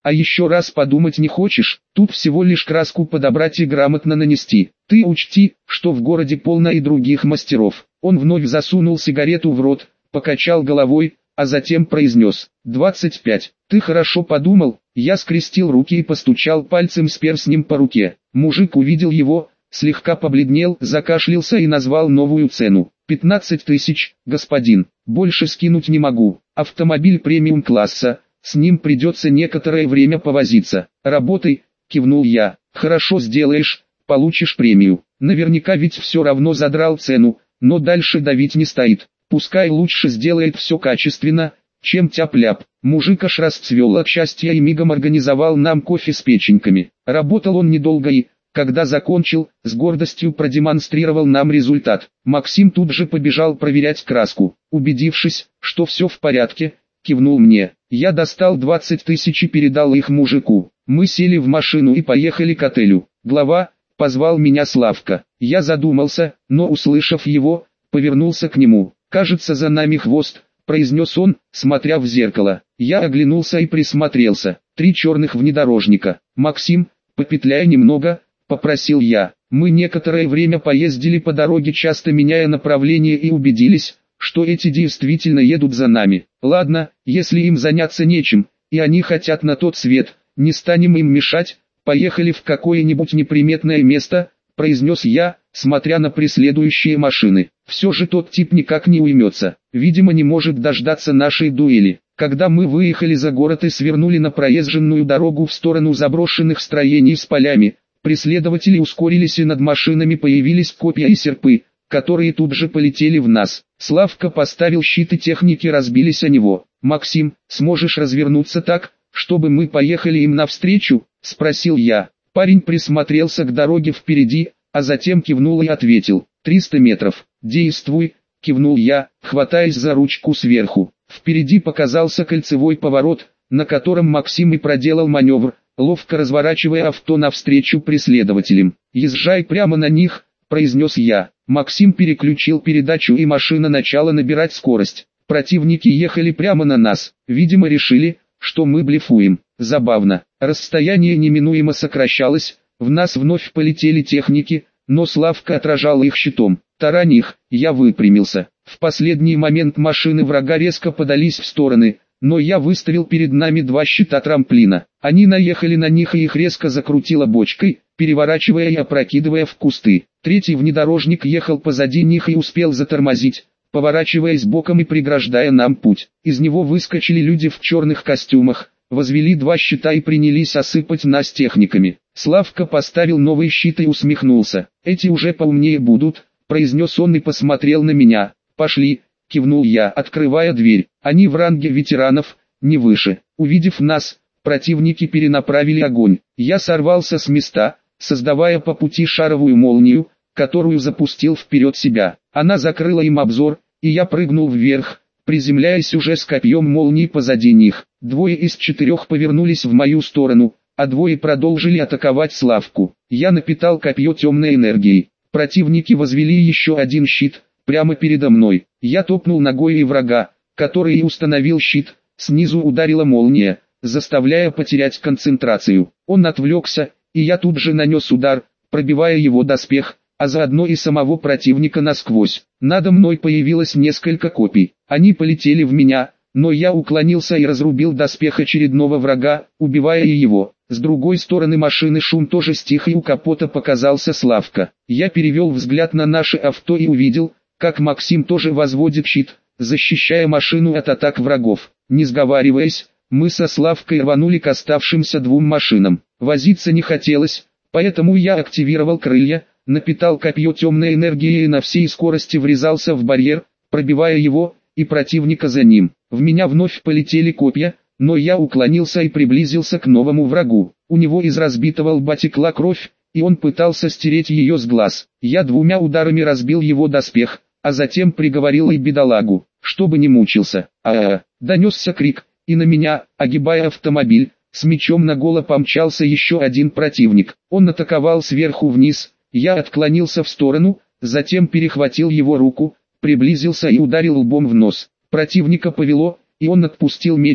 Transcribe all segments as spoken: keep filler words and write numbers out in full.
А еще раз подумать не хочешь? Тут всего лишь краску подобрать и грамотно нанести. Ты учти, что в городе полно и других мастеров. Он вновь засунул сигарету в рот, покачал головой, а затем произнес: «двадцать пять. Ты хорошо подумал?» Я скрестил руки и постучал пальцем с перстнем по руке. Мужик увидел его, слегка побледнел, закашлялся и назвал новую цену. «пятнадцать тысяч, господин. Больше скинуть не могу. Автомобиль премиум-класса, с ним придется некоторое время повозиться». «Работай», — кивнул я. «Хорошо сделаешь, получишь премию». Наверняка ведь все равно задрал цену, но дальше давить не стоит. Пускай лучше сделает все качественно, чем тяп-ляп. Мужик аж расцвел от счастья и мигом организовал нам кофе с печеньками. Работал он недолго и, когда закончил, с гордостью продемонстрировал нам результат. Максим тут же побежал проверять краску. Убедившись, что все в порядке, кивнул мне. Я достал двадцать тысяч и передал их мужику. Мы сели в машину и поехали к отелю. «Глава», — позвал меня Славка. Я задумался, но, услышав его, повернулся к нему. «Кажется, за нами хвост», — произнес он, смотря в зеркало. Я оглянулся и присмотрелся. Три черных внедорожника. «Максим, попетляй немного», — попросил я. Мы некоторое время поездили по дороге, часто меняя направление, и убедились, что эти действительно едут за нами. Ладно, если им заняться нечем, и они хотят на тот свет, не станем им мешать, поехали в какое-нибудь неприметное место, произнес я, смотря на преследующие машины. Все же тот тип никак не уймется, видимо не может дождаться нашей дуэли. Когда мы выехали за город и свернули на проезженную дорогу в сторону заброшенных строений с полями, преследователи ускорились и над машинами появились копья и серпы, которые тут же полетели в нас. Славка поставил щит и техники разбились о него. «Максим, сможешь развернуться так, чтобы мы поехали им навстречу?» — спросил я. Парень присмотрелся к дороге впереди, а затем кивнул и ответил: «триста метров, действуй», — кивнул я, хватаясь за ручку сверху. Впереди показался кольцевой поворот, на котором Максим и проделал маневр, ловко разворачивая авто навстречу преследователям. «Езжай прямо на них», — произнес я. Максим переключил передачу, и машина начала набирать скорость. Противники ехали прямо на нас, видимо решили, что мы блефуем. Забавно, расстояние неминуемо сокращалось, в нас вновь полетели техники, но Славка отражал их щитом. «Тарань их», я выпрямился. В последний момент машины врага резко подались в стороны, но я выставил перед нами два щита трамплина. Они наехали на них, и их резко закрутило бочкой, переворачивая и опрокидывая в кусты. Третий внедорожник ехал позади них и успел затормозить, поворачиваясь боком и преграждая нам путь. Из него выскочили люди в черных костюмах, возвели два щита и принялись осыпать нас техниками. Славка поставил новый щит и усмехнулся. «Эти уже поумнее будут», — произнес он и посмотрел на меня. «Пошли», — кивнул я, открывая дверь. «Они в ранге ветеранов, не выше». Увидев нас, противники перенаправили огонь. Я сорвался с места, создавая по пути шаровую молнию, которую запустил вперед себя. Она закрыла им обзор, и я прыгнул вверх, приземляясь уже с копьем молнии позади них. Двое из четырех повернулись в мою сторону, а двое продолжили атаковать Славку. Я напитал копье темной энергией. Противники возвели еще один щит, прямо передо мной. Я топнул ногой и врага, который и установил щит, снизу ударила молния, заставляя потерять концентрацию. Он отвлекся, и я тут же нанес удар, пробивая его доспех, а заодно и самого противника насквозь. Надо мной появилось несколько копий. Они полетели в меня, но я уклонился и разрубил доспех очередного врага, убивая и его. С другой стороны машины шум тоже стих, и у капота показался Славка. Я перевел взгляд на наше авто и увидел, как Максим тоже возводит щит, защищая машину от атак врагов. Не сговариваясь, мы со Славкой рванули к оставшимся двум машинам. Возиться не хотелось, поэтому я активировал крылья, напитал копье темной энергией и на всей скорости врезался в барьер, пробивая его и противника за ним. В меня вновь полетели копья, но я уклонился и приблизился к новому врагу. У него из разбитого лба текла кровь, и он пытался стереть ее с глаз. Я двумя ударами разбил его доспех, а затем приговорил и бедолагу, чтобы не мучился. А-а-а, донесся крик, и на меня, огибая автомобиль, с мечом наголо помчался еще один противник. Он атаковал сверху вниз, я отклонился в сторону, затем перехватил его руку, приблизился и ударил лбом в нос. Противника повело, и он отпустил меч,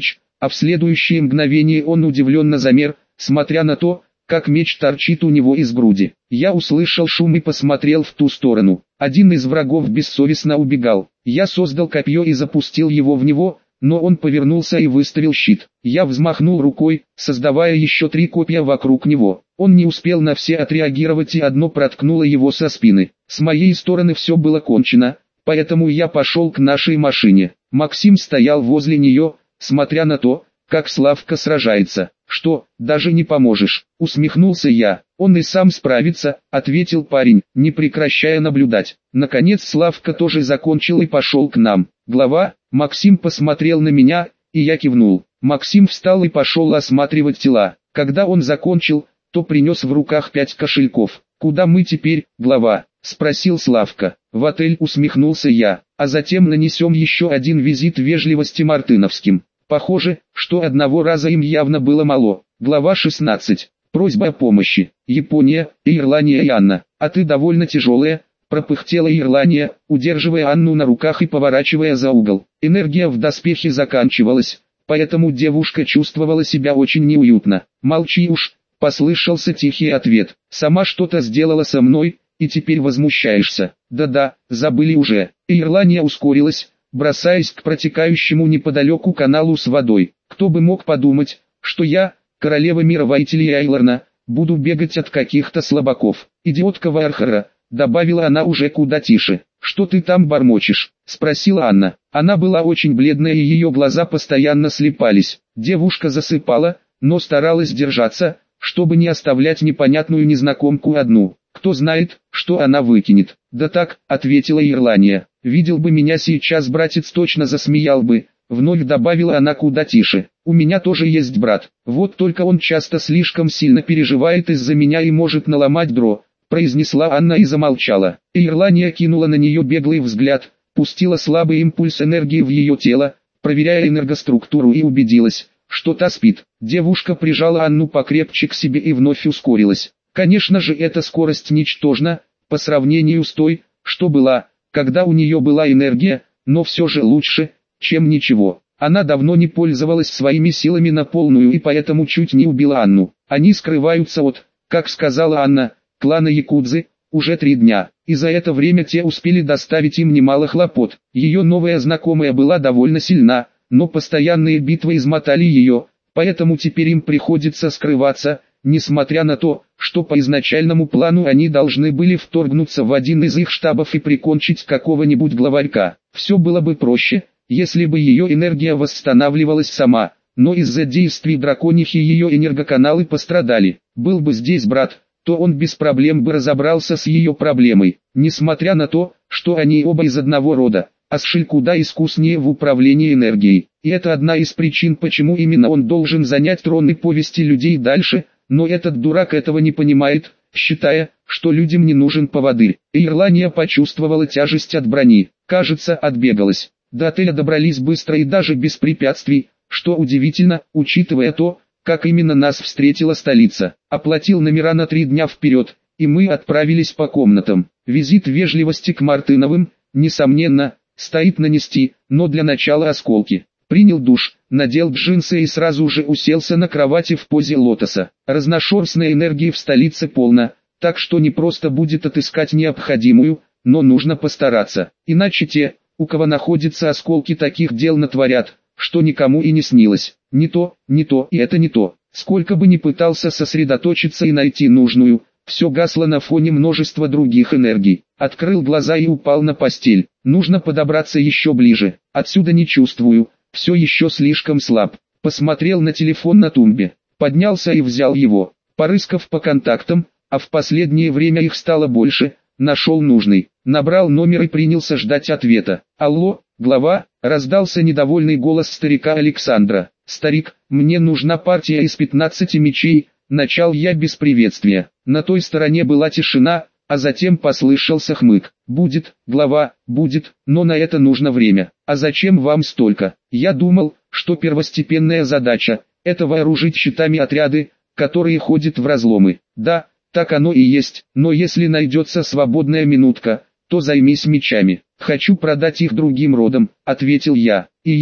а в следующее мгновение он удивленно замер, смотря на то, как меч торчит у него из груди. Я услышал шум и посмотрел в ту сторону. Один из врагов бессовестно убегал. Я создал копье и запустил его в него, но он повернулся и выставил щит. Я взмахнул рукой, создавая еще три копья вокруг него. Он не успел на все отреагировать, и одно проткнуло его со спины. С моей стороны все было кончено, поэтому я пошел к нашей машине. Максим стоял возле нее, смотря на то, как Славка сражается. «Что, даже не поможешь?» — усмехнулся я. «Он и сам справится», — ответил парень, не прекращая наблюдать. Наконец Славка тоже закончил и пошел к нам. Глава, Максим посмотрел на меня, и я кивнул. Максим встал и пошел осматривать тела. Когда он закончил, то принес в руках пять кошельков. «Куда мы теперь, глава?» — спросил Славка. «В отель», — усмехнулся я, «а затем нанесем еще один визит вежливости Мартыновским». Похоже, что одного раза им явно было мало. Глава шестнадцать. Просьба о помощи. Япония, Ирлания и Анна. «А ты довольно тяжелая», — пропыхтела Ирлания, удерживая Анну на руках и поворачивая за угол. Энергия в доспехе заканчивалась, поэтому девушка чувствовала себя очень неуютно. «Молчи уж», — послышался тихий ответ. «Сама что-то сделала со мной, и теперь возмущаешься». «Да-да, забыли уже». Ирлания ускорилась, бросаясь к протекающему неподалеку каналу с водой. «Кто бы мог подумать, что я, королева мира Вайтили Айларна, буду бегать от каких-то слабаков. Идиотка Вархара», — добавила она уже куда тише. «Что ты там бормочешь?» — спросила Анна. Она была очень бледная и ее глаза постоянно слипались. Девушка засыпала, но старалась держаться, чтобы не оставлять непонятную незнакомку одну. «Кто знает, что она выкинет?» «Да так», — ответила Ирлания. «Видел бы меня сейчас братец, точно засмеял бы», — вновь добавила она куда тише. «У меня тоже есть брат, вот только он часто слишком сильно переживает из-за меня и может наломать дро», — произнесла Анна и замолчала. Ирлания кинула на нее беглый взгляд, пустила слабый импульс энергии в ее тело, проверяя энергоструктуру, и убедилась, что та спит. Девушка прижала Анну покрепче к себе и вновь ускорилась. Конечно же, эта скорость ничтожна по сравнению с той, что была, когда у нее была энергия, но все же лучше, чем ничего. Она давно не пользовалась своими силами на полную и поэтому чуть не убила Анну. Они скрываются от, как сказала Анна, клана Якудзы, уже три дня, и за это время те успели доставить им немало хлопот. Ее новая знакомая была довольно сильна, но постоянные битвы измотали ее, поэтому теперь им приходится скрываться, несмотря на то, что по изначальному плану они должны были вторгнуться в один из их штабов и прикончить какого-нибудь главарька. Все было бы проще, если бы ее энергия восстанавливалась сама, но из-за действий драконихи ее энергоканалы пострадали. Был бы здесь брат, то он без проблем бы разобрался с ее проблемой. Несмотря на то, что они оба из одного рода, Асшиль куда искуснее в управлении энергией. И это одна из причин, почему именно он должен занять трон и повести людей дальше, но этот дурак этого не понимает, считая, что людям не нужен поводырь. Ирлания почувствовала тяжесть от брони, кажется, отбегалась. До отеля добрались быстро и даже без препятствий, что удивительно, учитывая то, как именно нас встретила столица. Оплатил номера на три дня вперед, и мы отправились по комнатам. Визит вежливости к Мартыновым, несомненно, стоит нанести, но для начала осколки. Принял душ, надел джинсы и сразу же уселся на кровати в позе лотоса. Разношерстной энергии в столице полно, так что не просто будет отыскать необходимую, но нужно постараться. Иначе те, у кого находятся осколки, таких дел натворят, что никому и не снилось. Не то, не то и это не то. Сколько бы ни пытался сосредоточиться и найти нужную, все гасло на фоне множества других энергий. Открыл глаза и упал на постель. Нужно подобраться еще ближе. Отсюда не чувствую. Все еще слишком слаб. Посмотрел на телефон на тумбе. Поднялся и взял его. Порыскав по контактам, а в последнее время их стало больше, нашел нужный. Набрал номер и принялся ждать ответа. «Алло, глава», — раздался недовольный голос старика Александра. «Старик, мне нужна партия из пятнадцати мечей», — начал я без приветствия. На той стороне была тишина, а затем послышался хмык. «Будет, глава, будет, но на это нужно время. А зачем вам столько? Я думал, что первостепенная задача – это вооружить щитами отряды, которые ходят в разломы. Да, так оно и есть, но если найдется свободная минутка, то займись мечами. Хочу продать их другим родам», – ответил я. «И еще,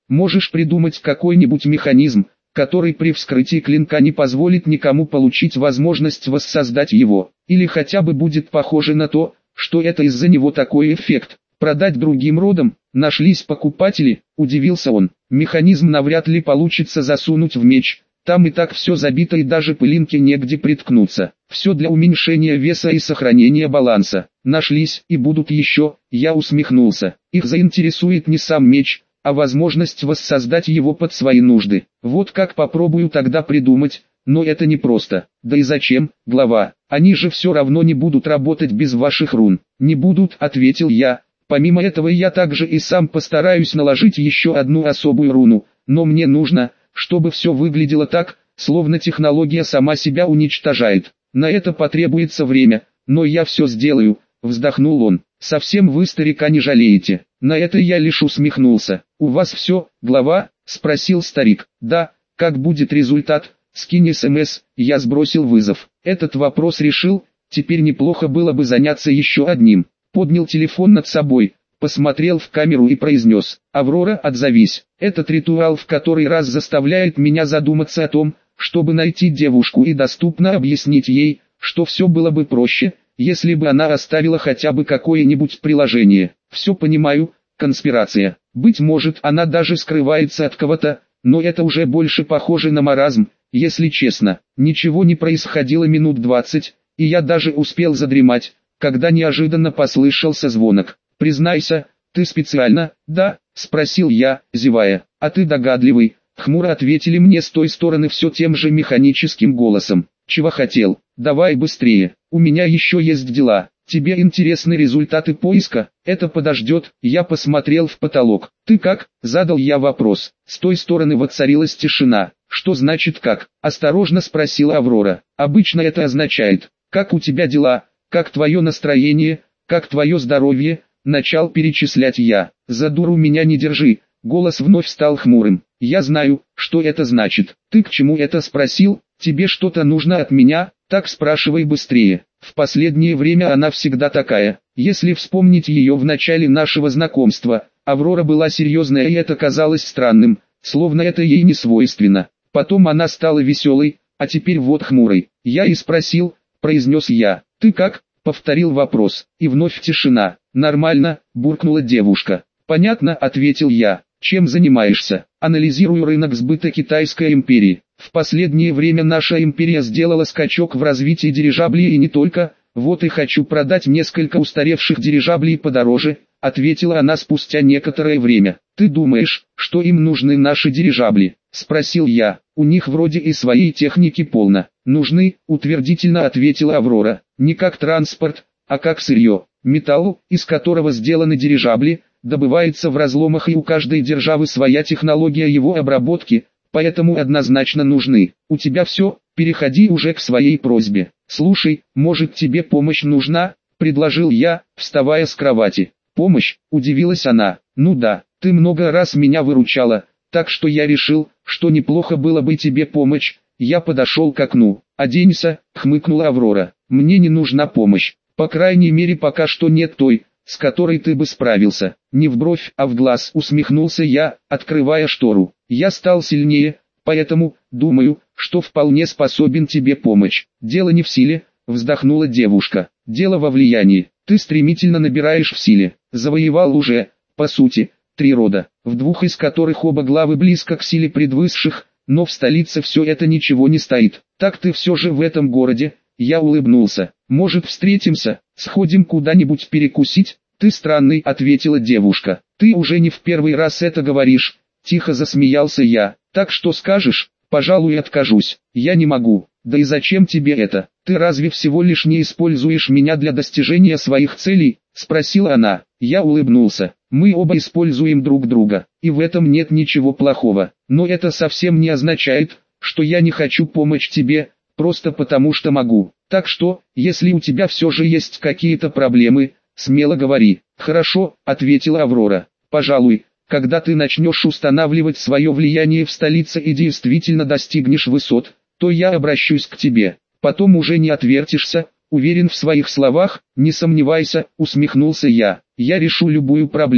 Можешь придумать какой-нибудь механизм, который при вскрытии клинка не позволит никому получить возможность воссоздать его, или хотя бы будет похоже на то, что это из-за него такой эффект. Продать другим родам, нашлись покупатели, удивился он. Механизм навряд ли получится засунуть в меч, там и так все забито и даже пылинки негде приткнуться. Все для уменьшения веса и сохранения баланса. Нашлись и будут еще, я усмехнулся. Их заинтересует не сам меч, а возможность воссоздать его под свои нужды. Вот как попробую тогда придумать, но это не просто. Да и зачем, глава, они же все равно не будут работать без ваших рун. Не будут, ответил я. Помимо этого я также и сам постараюсь наложить еще одну особую руну, но мне нужно, чтобы все выглядело так, словно технология сама себя уничтожает. На это потребуется время, но я все сделаю, вздохнул он. Совсем вы старика не жалеете. На это я лишь усмехнулся. У вас все, глава? Спросил старик. Да, как будет результат? Скинь СМС, я сбросил вызов. Этот вопрос решил, теперь неплохо было бы заняться еще одним. Поднял телефон над собой, посмотрел в камеру и произнес: «Аврора, отзовись». Этот ритуал в который раз заставляет меня задуматься о том, чтобы найти девушку и доступно объяснить ей, что все было бы проще, если бы она оставила хотя бы какое-нибудь приложение. Все понимаю, конспирация. Быть может, она даже скрывается от кого-то, но это уже больше похоже на маразм, если честно. Ничего не происходило минут двадцать, и я даже успел задремать, когда неожиданно послышался звонок. «Признайся, ты специально?» «Да», — спросил я, зевая. «А ты догадливый», — хмуро ответили мне с той стороны все тем же механическим голосом. «Чего хотел? Давай быстрее, у меня еще есть дела. Тебе интересны результаты поиска?» «Это подождет», — я посмотрел в потолок. «Ты как?» — задал я вопрос. С той стороны воцарилась тишина. «Что значит как?» — осторожно спросила Аврора. «Обычно это означает: как у тебя дела, как твое настроение, как твое здоровье?» Начал перечислять я. «За дуру меня не держи», — голос вновь стал хмурым. «Я знаю, что это значит. Ты к чему это спросил? Тебе что-то нужно от меня? Так спрашивай быстрее». В последнее время она всегда такая. Если вспомнить ее в начале нашего знакомства, Аврора была серьезная и это казалось странным, словно это ей не свойственно. Потом она стала веселой, а теперь вот хмурой. «Я и спросил», — произнес я. «Ты как?» — повторил вопрос, и вновь тишина. «Нормально», — буркнула девушка. «Понятно», — ответил я. «Чем занимаешься?» «Анализирую рынок сбыта Китайской империи. В последнее время наша империя сделала скачок в развитии дирижаблей и не только, вот и хочу продать несколько устаревших дирижаблей подороже», — ответила она спустя некоторое время. «Ты думаешь, что им нужны наши дирижабли?» — спросил я. «У них вроде и своей техники полно». «Нужны», — утвердительно ответила Аврора. «Не как транспорт, а как сырье. Металл, из которого сделаны дирижабли, добывается в разломах и у каждой державы своя технология его обработки, поэтому однозначно нужны. У тебя все, переходи уже к своей просьбе». «Слушай, может тебе помощь нужна?» — предложил я, вставая с кровати. «Помощь?» — удивилась она. «Ну да, ты много раз меня выручала, так что я решил, что неплохо было бы тебе помочь». Я подошел к окну. «Оденься», — хмыкнула Аврора. «Мне не нужна помощь. По крайней мере пока что нет той, с которой ты бы справился». «Не в бровь, а в глаз», — усмехнулся я, открывая штору. «Я стал сильнее, поэтому, думаю, что вполне способен тебе помочь». «Дело не в силе», — вздохнула девушка. «Дело во влиянии. Ты стремительно набираешь в силе. Завоевал уже, по сути, три рода, в двух из которых оба главы близко к силе предвысших, но в столице все это ничего не стоит. Так ты все же в этом городе?» Я улыбнулся. «Может, встретимся, сходим куда-нибудь перекусить?» «Ты странный», — ответила девушка. «Ты уже не в первый раз это говоришь», — тихо засмеялся я. «Так что скажешь?» «Пожалуй, откажусь. Я не могу. Да и зачем тебе это? Ты разве всего лишь не используешь меня для достижения своих целей?» — спросила она. Я улыбнулся. «Мы оба используем друг друга, и в этом нет ничего плохого. Но это совсем не означает, что я не хочу помочь тебе, просто потому что могу. Так что, если у тебя все же есть какие-то проблемы, смело говори». «Хорошо», — ответила Аврора. «Пожалуй, когда ты начнешь устанавливать свое влияние в столице и действительно достигнешь высот, то я обращусь к тебе. Потом уже не отвертишься». «Уверен в своих словах?» «Не сомневайся», — усмехнулся я. «Я решу любую проблему.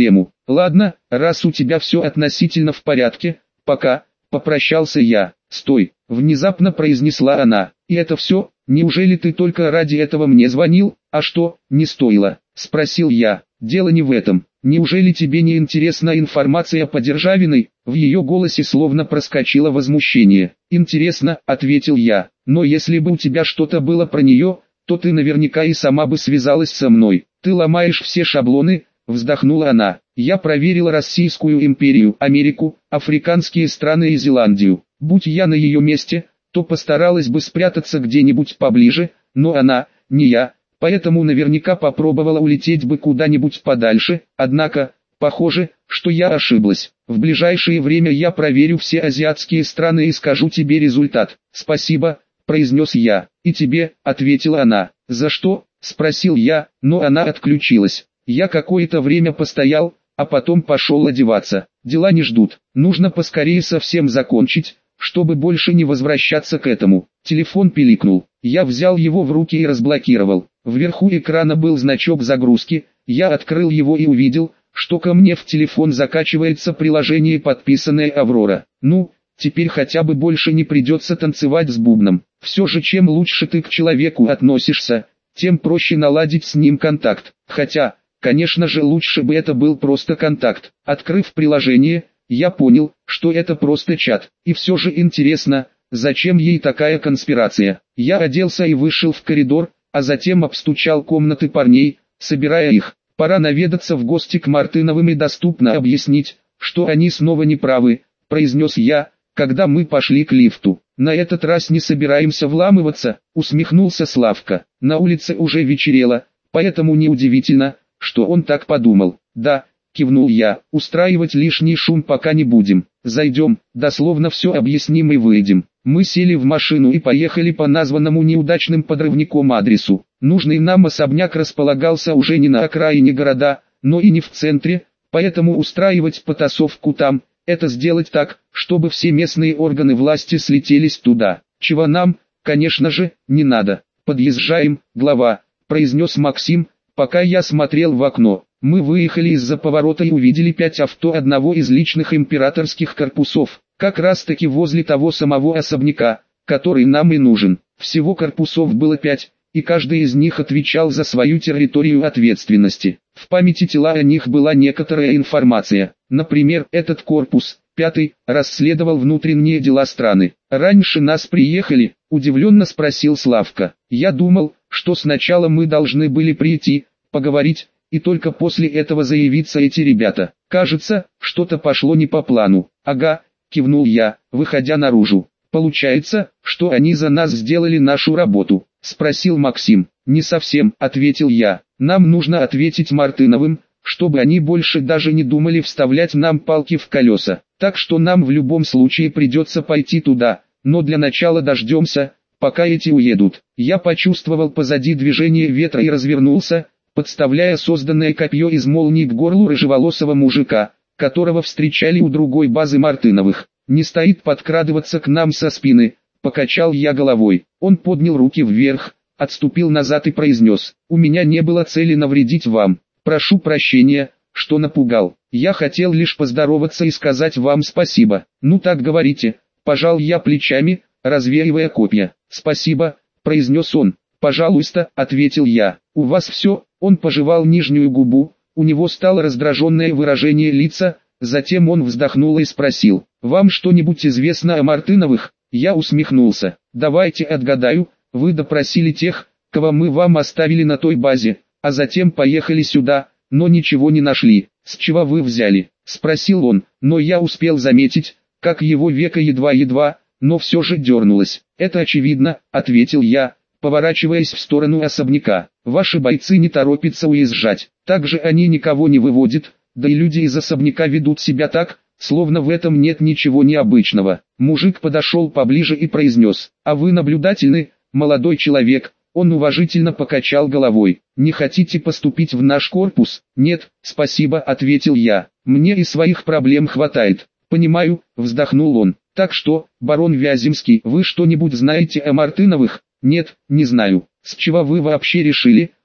Ладно, раз у тебя все относительно в порядке, пока, попрощался я. Стой, внезапно произнесла она. И это все? Неужели ты только ради этого мне звонил? А что, не стоило? Спросил я. Дело не в этом. Неужели тебе не интересна информация по Державиной? В ее голосе словно проскочило возмущение. Интересно, ответил я. Но если бы у тебя что-то было про нее, то ты наверняка и сама бы связалась со мной. Ты ломаешь все шаблоны, вздохнула она. Я проверила Российскую империю, Америку, африканские страны и Зеландию. Будь я на ее месте, то постаралась бы спрятаться где-нибудь поближе, но она, не я, поэтому наверняка попробовала улететь бы куда-нибудь подальше, однако, похоже, что я ошиблась. В ближайшее время я проверю все азиатские страны и скажу тебе результат. Спасибо, произнес я. И тебе, ответила она. За что? Спросил я, но она отключилась. Я какое-то время постоял, а потом пошел одеваться. Дела не ждут, нужно поскорее совсем закончить, чтобы больше не возвращаться к этому. Телефон пиликнул, я взял его в руки и разблокировал. Вверху экрана был значок загрузки, я открыл его и увидел, что ко мне в телефон закачивается приложение, подписанное Аврора. Ну, теперь хотя бы больше не придется танцевать с бубном. Все же чем лучше ты к человеку относишься, тем проще наладить с ним контакт. Хотя, конечно же, лучше бы это был просто контакт. Открыв приложение, я понял, что это просто чат. И все же интересно, зачем ей такая конспирация. Я оделся и вышел в коридор, а затем обстучал комнаты парней, собирая их. Пора наведаться в гости к Мартыновым и доступно объяснить, что они снова не правы, произнес я, когда мы пошли к лифту. На этот раз не собираемся вламываться, усмехнулся Славка. На улице уже вечерело, поэтому неудивительно, что он так подумал. Да, кивнул я, устраивать лишний шум пока не будем. Зайдем, дословно все объясним и выйдем. Мы сели в машину и поехали по названному неудачным подрывником адресу. Нужный нам особняк располагался уже не на окраине города, но и не в центре, поэтому устраивать потасовку там, это сделать так, чтобы все местные органы власти слетелись туда. Чего нам, конечно же, не надо. Подъезжаем, глава, произнес Максим, пока я смотрел в окно. Мы выехали из-за поворота и увидели пять авто одного из личных императорских корпусов, как раз таки возле того самого особняка, который нам и нужен. Всего корпусов было пять, и каждый из них отвечал за свою территорию ответственности. В памяти тела о них была некоторая информация. Например, этот корпус, пятый, расследовал внутренние дела страны. «Раньше нас приехали?» – удивленно спросил Славка. «Я думал, что сначала мы должны были прийти, поговорить, и только после этого заявиться эти ребята. Кажется, что-то пошло не по плану». «Ага», – кивнул я, выходя наружу. «Получается, что они за нас сделали нашу работу?» – спросил Максим. «Не совсем», – ответил я. «Нам нужно ответить Мартыновым, чтобы они больше даже не думали вставлять нам палки в колеса. Так что нам в любом случае придется пойти туда, но для начала дождемся, пока эти уедут». Я почувствовал позади движение ветра и развернулся, подставляя созданное копье из молний к горлу рыжеволосого мужика, которого встречали у другой базы Мартыновых. «Не стоит подкрадываться к нам со спины», — покачал я головой. Он поднял руки вверх, отступил назад и произнес: «У меня не было цели навредить вам. Прошу прощения, что напугал. Я хотел лишь поздороваться и сказать вам спасибо». «Ну так говорите», — пожал я плечами, развеивая копья. «Спасибо», — произнес он. «Пожалуйста», — ответил я. «У вас все?» Он пожевал нижнюю губу, у него стало раздраженное выражение лица, затем он вздохнул и спросил: «Вам что-нибудь известно о Мартыновых?» Я усмехнулся. «Давайте отгадаю, вы допросили тех, кого мы вам оставили на той базе, а затем поехали сюда, но ничего не нашли». «С чего вы взяли?» — спросил он, но я успел заметить, как его веко едва-едва, но все же дернулось. «Это очевидно», — ответил я, поворачиваясь в сторону особняка. «Ваши бойцы не торопятся уезжать, также они никого не выводят, да и люди из особняка ведут себя так, словно в этом нет ничего необычного». Мужик подошел поближе и произнес: «А вы наблюдательны, молодой человек?» Он уважительно покачал головой. «Не хотите поступить в наш корпус?» «Нет, спасибо», — ответил я. «Мне и своих проблем хватает». «Понимаю», — вздохнул он. «Так что, барон Вяземский, вы что-нибудь знаете о Мартыновых?» «Нет, не знаю». «С чего вы вообще решили,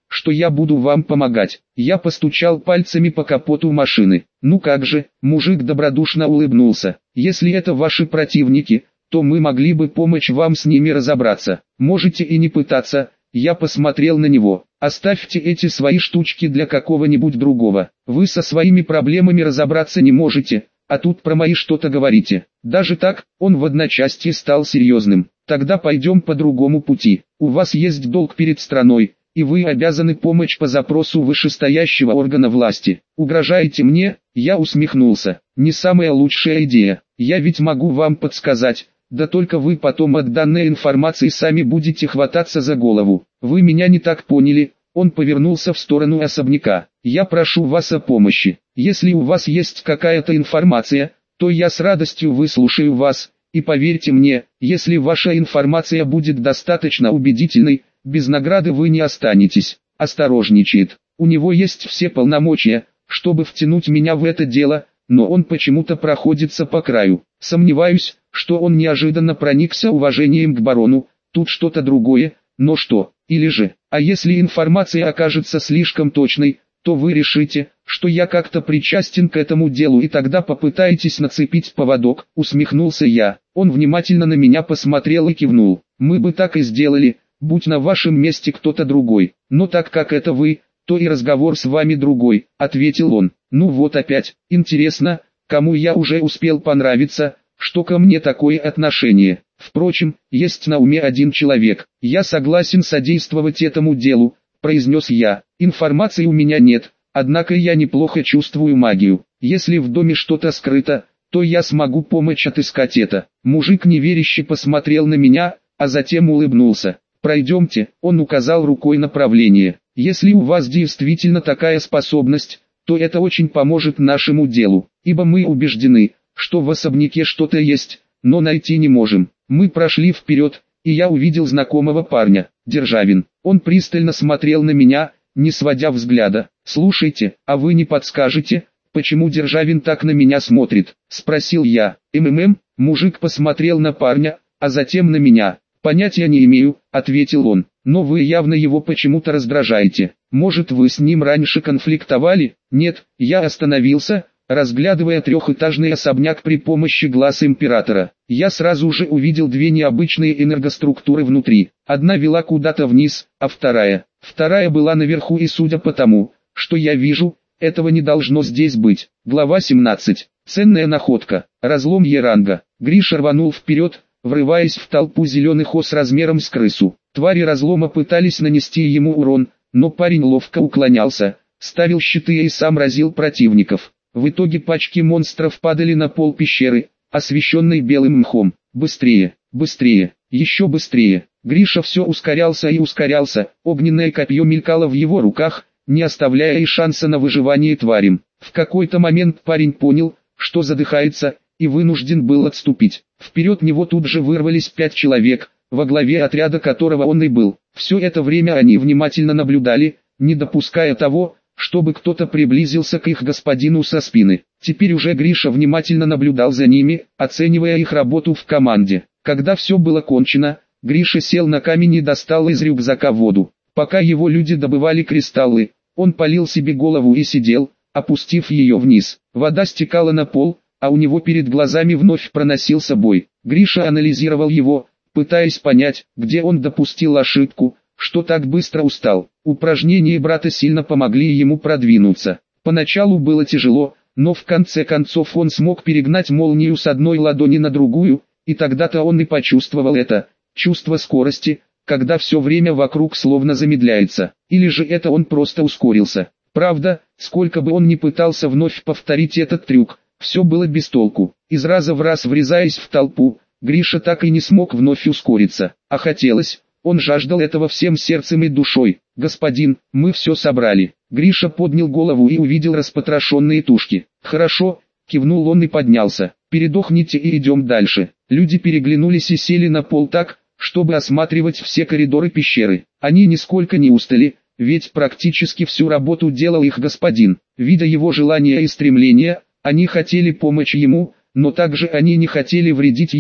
что я буду вам помогать. Я постучал пальцами по капоту машины. Ну как же, мужик добродушно улыбнулся. Если это ваши противники, то мы могли бы помочь вам с ними разобраться. Можете и не пытаться. Я посмотрел на него. Оставьте эти свои штучки для какого-нибудь другого. Вы со своими проблемами разобраться не можете, а тут про мои что-то говорите. Даже так, он в одночасье стал серьезным. Тогда пойдем по другому пути. У вас есть долг перед страной, и вы обязаны помочь по запросу вышестоящего органа власти. Угрожаете мне? Я усмехнулся. Не самая лучшая идея. Я ведь могу вам подсказать. Да только вы потом от данной информации сами будете хвататься за голову. Вы меня не так поняли. Он повернулся в сторону особняка. Я прошу вас о помощи. Если у вас есть какая-то информация, то я с радостью выслушаю вас. И поверьте мне, если ваша информация будет достаточно убедительной, без награды вы не останетесь. Осторожничает. У него есть все полномочия, чтобы втянуть меня в это дело, но он почему-то проходится по краю. Сомневаюсь, что он неожиданно проникся уважением к барону. Тут что-то другое, но что? Или же, а если информация окажется слишком точной, то вы решите, что я как-то причастен к этому делу и тогда попытаетесь нацепить поводок. Усмехнулся я. Он внимательно на меня посмотрел и кивнул. Мы бы так и сделали, будь на вашем месте кто-то другой. Но так как это вы, то и разговор с вами другой, ответил он. Ну вот опять, интересно, кому я уже успел понравиться, что ко мне такое отношение. Впрочем, есть на уме один человек. Я согласен содействовать этому делу, произнес я. Информации у меня нет, однако я неплохо чувствую магию. Если в доме что-то скрыто, то я смогу помочь отыскать это. Мужик неверяще посмотрел на меня, а затем улыбнулся. Пройдемте, он указал рукой направление. Если у вас действительно такая способность, то это очень поможет нашему делу, ибо мы убеждены, что в особняке что-то есть, но найти не можем. Мы прошли вперед, и я увидел знакомого парня, Державин. Он пристально смотрел на меня, не сводя взгляда. «Слушайте, а вы не подскажете, почему Державин так на меня смотрит?» – спросил я. «МММ?» – мужик посмотрел на парня, а затем на меня. «Понятия не имею», – ответил он, – «но вы явно его почему-то раздражаете. Может, вы с ним раньше конфликтовали?» «Нет», – я остановился, разглядывая трехэтажный особняк при помощи глаз императора. Я сразу же увидел две необычные энергоструктуры внутри. Одна вела куда-то вниз, а вторая, вторая была наверху, и судя по тому, что я вижу, этого не должно здесь быть. Глава семнадцать. Ценная находка. Разлом Еранга. Гриша рванул вперед, врываясь в толпу зеленых ос размером с крысу. Твари разлома пытались нанести ему урон, но парень ловко уклонялся, ставил щиты и сам разил противников. В итоге пачки монстров падали на пол пещеры, освещенной белым мхом. Быстрее, быстрее, еще быстрее. Гриша все ускорялся и ускорялся, огненное копье мелькало в его руках, не оставляя и шанса на выживание тварям. В какой-то момент парень понял, что задыхается, и вынужден был отступить. Вперед него тут же вырвались пять человек, во главе отряда которого он и был. Все это время они внимательно наблюдали, не допуская того, чтобы кто-то приблизился к их господину со спины. Теперь уже Гриша внимательно наблюдал за ними, оценивая их работу в команде. Когда все было кончено, Гриша сел на камень и достал из рюкзака воду. Пока его люди добывали кристаллы, он полил себе голову и сидел, опустив ее вниз. Вода стекала на пол, а у него перед глазами вновь проносился бой. Гриша анализировал его, пытаясь понять, где он допустил ошибку, что так быстро устал. Упражнения брата сильно помогли ему продвинуться. Поначалу было тяжело, но в конце концов он смог перегнать молнию с одной ладони на другую, и тогда-то он и почувствовал это, чувство скорости, когда все время вокруг словно замедляется. Или же это он просто ускорился. Правда, сколько бы он ни пытался вновь повторить этот трюк, все было без толку. Из раза в раз врезаясь в толпу, Гриша так и не смог вновь ускориться. А хотелось, он жаждал этого всем сердцем и душой. «Господин, мы все собрали». Гриша поднял голову и увидел распотрошенные тушки. «Хорошо», кивнул он и поднялся. «Передохните и идем дальше». Люди переглянулись и сели на пол так, чтобы осматривать все коридоры пещеры. Они нисколько не устали, ведь практически всю работу делал их господин. Видя его желания и стремления, они хотели помочь ему, но также они не хотели вредить ему,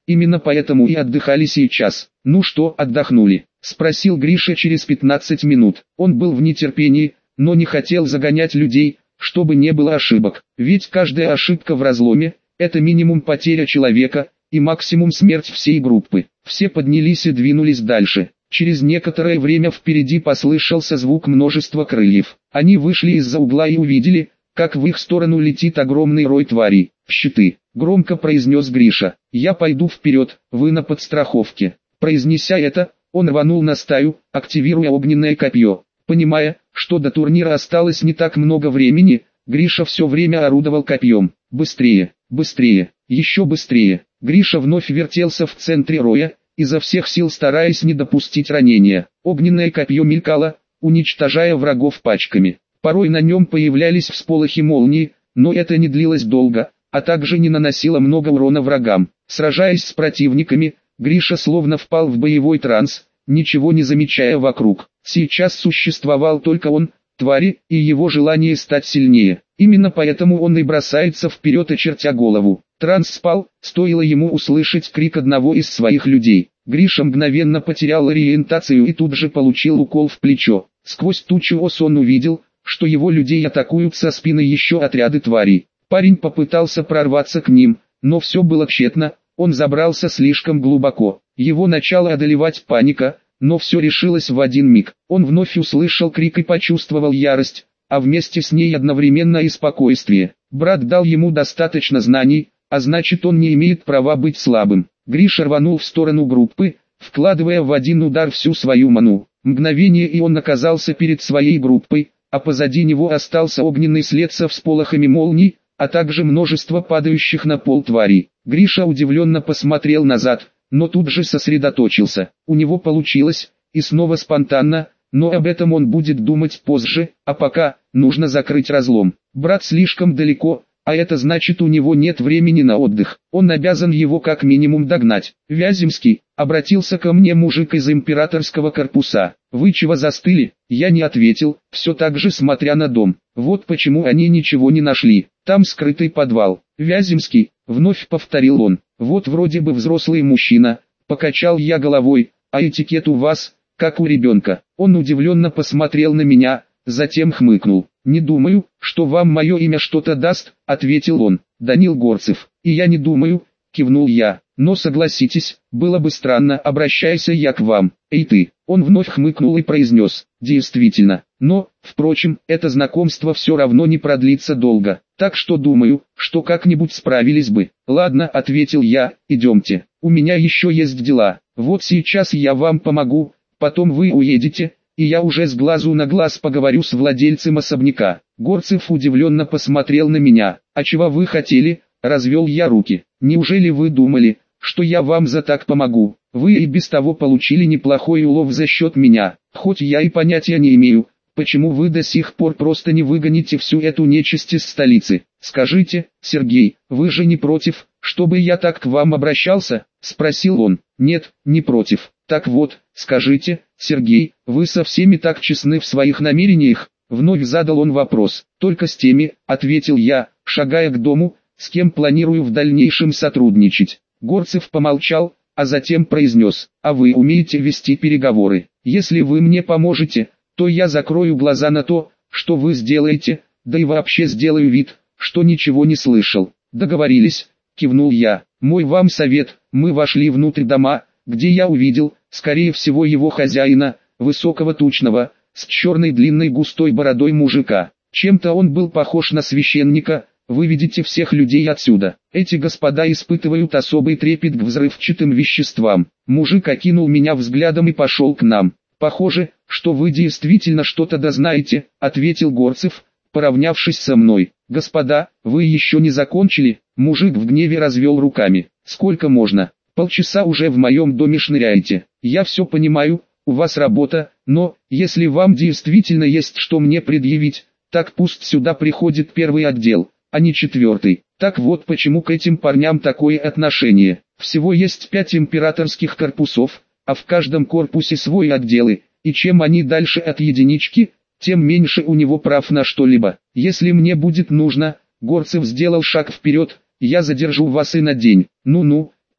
именно поэтому и отдыхали сейчас. Ну что, отдохнули? Спросил Гриша через пятнадцать минут. Он был в нетерпении, но не хотел загонять людей, чтобы не было ошибок. Ведь каждая ошибка в разломе – это минимум потеря человека и максимум смерть всей группы. Все поднялись и двинулись дальше. Через некоторое время впереди послышался звук множества крыльев. Они вышли из-за угла и увидели, как в их сторону летит огромный рой тварей. «Щиты!» – громко произнес Гриша. «Я пойду вперед, вы на подстраховке». Произнеся это, он рванул на стаю, активируя огненное копье. Понимая, что до турнира осталось не так много времени, Гриша все время орудовал копьем. Быстрее, быстрее, еще быстрее. Гриша вновь вертелся в центре роя, изо всех сил стараясь не допустить ранения. Огненное копье мелькало, уничтожая врагов пачками. Порой на нем появлялись всполохи молнии, но это не длилось долго, а также не наносило много урона врагам. Сражаясь с противниками, Гриша словно впал в боевой транс, ничего не замечая вокруг. Сейчас существовал только он, твари, и его желание стать сильнее. Именно поэтому он и бросается вперед, очертя голову. Транс спал, стоило ему услышать крик одного из своих людей. Гриша мгновенно потерял ориентацию и тут же получил укол в плечо. Сквозь тучу ос он увидел, что его людей атакуют со спины еще отряды тварей. Парень попытался прорваться к ним, но все было тщетно, он забрался слишком глубоко. Его начала одолевать паника, но все решилось в один миг. Он вновь услышал крик и почувствовал ярость, а вместе с ней одновременно и спокойствие. Брат дал ему достаточно знаний, а значит он не имеет права быть слабым. Гриша рванул в сторону группы, вкладывая в один удар всю свою ману. Мгновение и он оказался перед своей группой, а позади него остался огненный след со всполохами молний, а также множество падающих на пол тварей. Гриша удивленно посмотрел назад, но тут же сосредоточился. У него получилось, и снова спонтанно, но об этом он будет думать позже, а пока, нужно закрыть разлом. Брат слишком далеко, а это значит у него нет времени на отдых. Он обязан его как минимум догнать. «Вяземский», — обратился ко мне мужик из императорского корпуса. «Вы чего застыли?» Я не ответил, все так же смотря на дом. Вот почему они ничего не нашли. Там скрытый подвал. «Вяземский», — вновь повторил он. «Вот вроде бы взрослый мужчина», — покачал я головой, «а этикет у вас, как у ребенка». Он удивленно посмотрел на меня, затем хмыкнул. «Не думаю, что вам мое имя что-то даст», — ответил он. «Данил Горцев». «И я не думаю», — кивнул я. «Но согласитесь, было бы странно, обращайся я к вам. Эй ты». Он вновь хмыкнул и произнес. «Действительно. Но, впрочем, это знакомство все равно не продлится долго. Так что думаю, что как-нибудь справились бы». «Ладно», — ответил я, — «идемте. У меня еще есть дела. Вот сейчас я вам помогу, потом вы уедете, и я уже с глазу на глаз поговорю с владельцем особняка». Горцев удивленно посмотрел на меня. «А чего вы хотели?» — развел я руки. «Неужели вы думали, что я вам за так помогу? Вы и без того получили неплохой улов за счет меня. Хоть я и понятия не имею, почему вы до сих пор просто не выгоните всю эту нечисть из столицы. Скажите, Сергей, вы же не против, чтобы я так к вам обращался?» — спросил он. «Нет, не против. Так вот, скажите, Сергей, вы со всеми так честны в своих намерениях?» Вновь задал он вопрос. «Только с теми», — ответил я, шагая к дому, «с кем планирую в дальнейшем сотрудничать». Горцев помолчал, а затем произнес: «А вы умеете вести переговоры? Если вы мне поможете, то я закрою глаза на то, что вы сделаете, да и вообще сделаю вид, что ничего не слышал». «Договорились», — кивнул я. «Мой вам совет». Мы вошли внутрь дома, где я увидел, скорее всего, его хозяина, высокого тучного, с черной длинной густой бородой мужика. Чем-то он был похож на священника. «Выведите всех людей отсюда. Эти господа испытывают особый трепет к взрывчатым веществам». Мужик окинул меня взглядом и пошел к нам. «Похоже, что вы действительно что-то дознаете», — ответил Горцев, поравнявшись со мной. «Господа, вы еще не закончили?» Мужик в гневе развел руками. «Сколько можно? Полчаса уже в моем доме шныряете. Я все понимаю, у вас работа, но, если вам действительно есть что мне предъявить, так пусть сюда приходит первый отдел, а не четвертый. Так вот почему к этим парням такое отношение. Всего есть пять императорских корпусов, а в каждом корпусе свои отделы, и чем они дальше от единички, тем меньше у него прав на что-либо. Если мне будет нужно», — Горцев сделал шаг вперед, — «я задержу вас и на день». «Ну-ну», —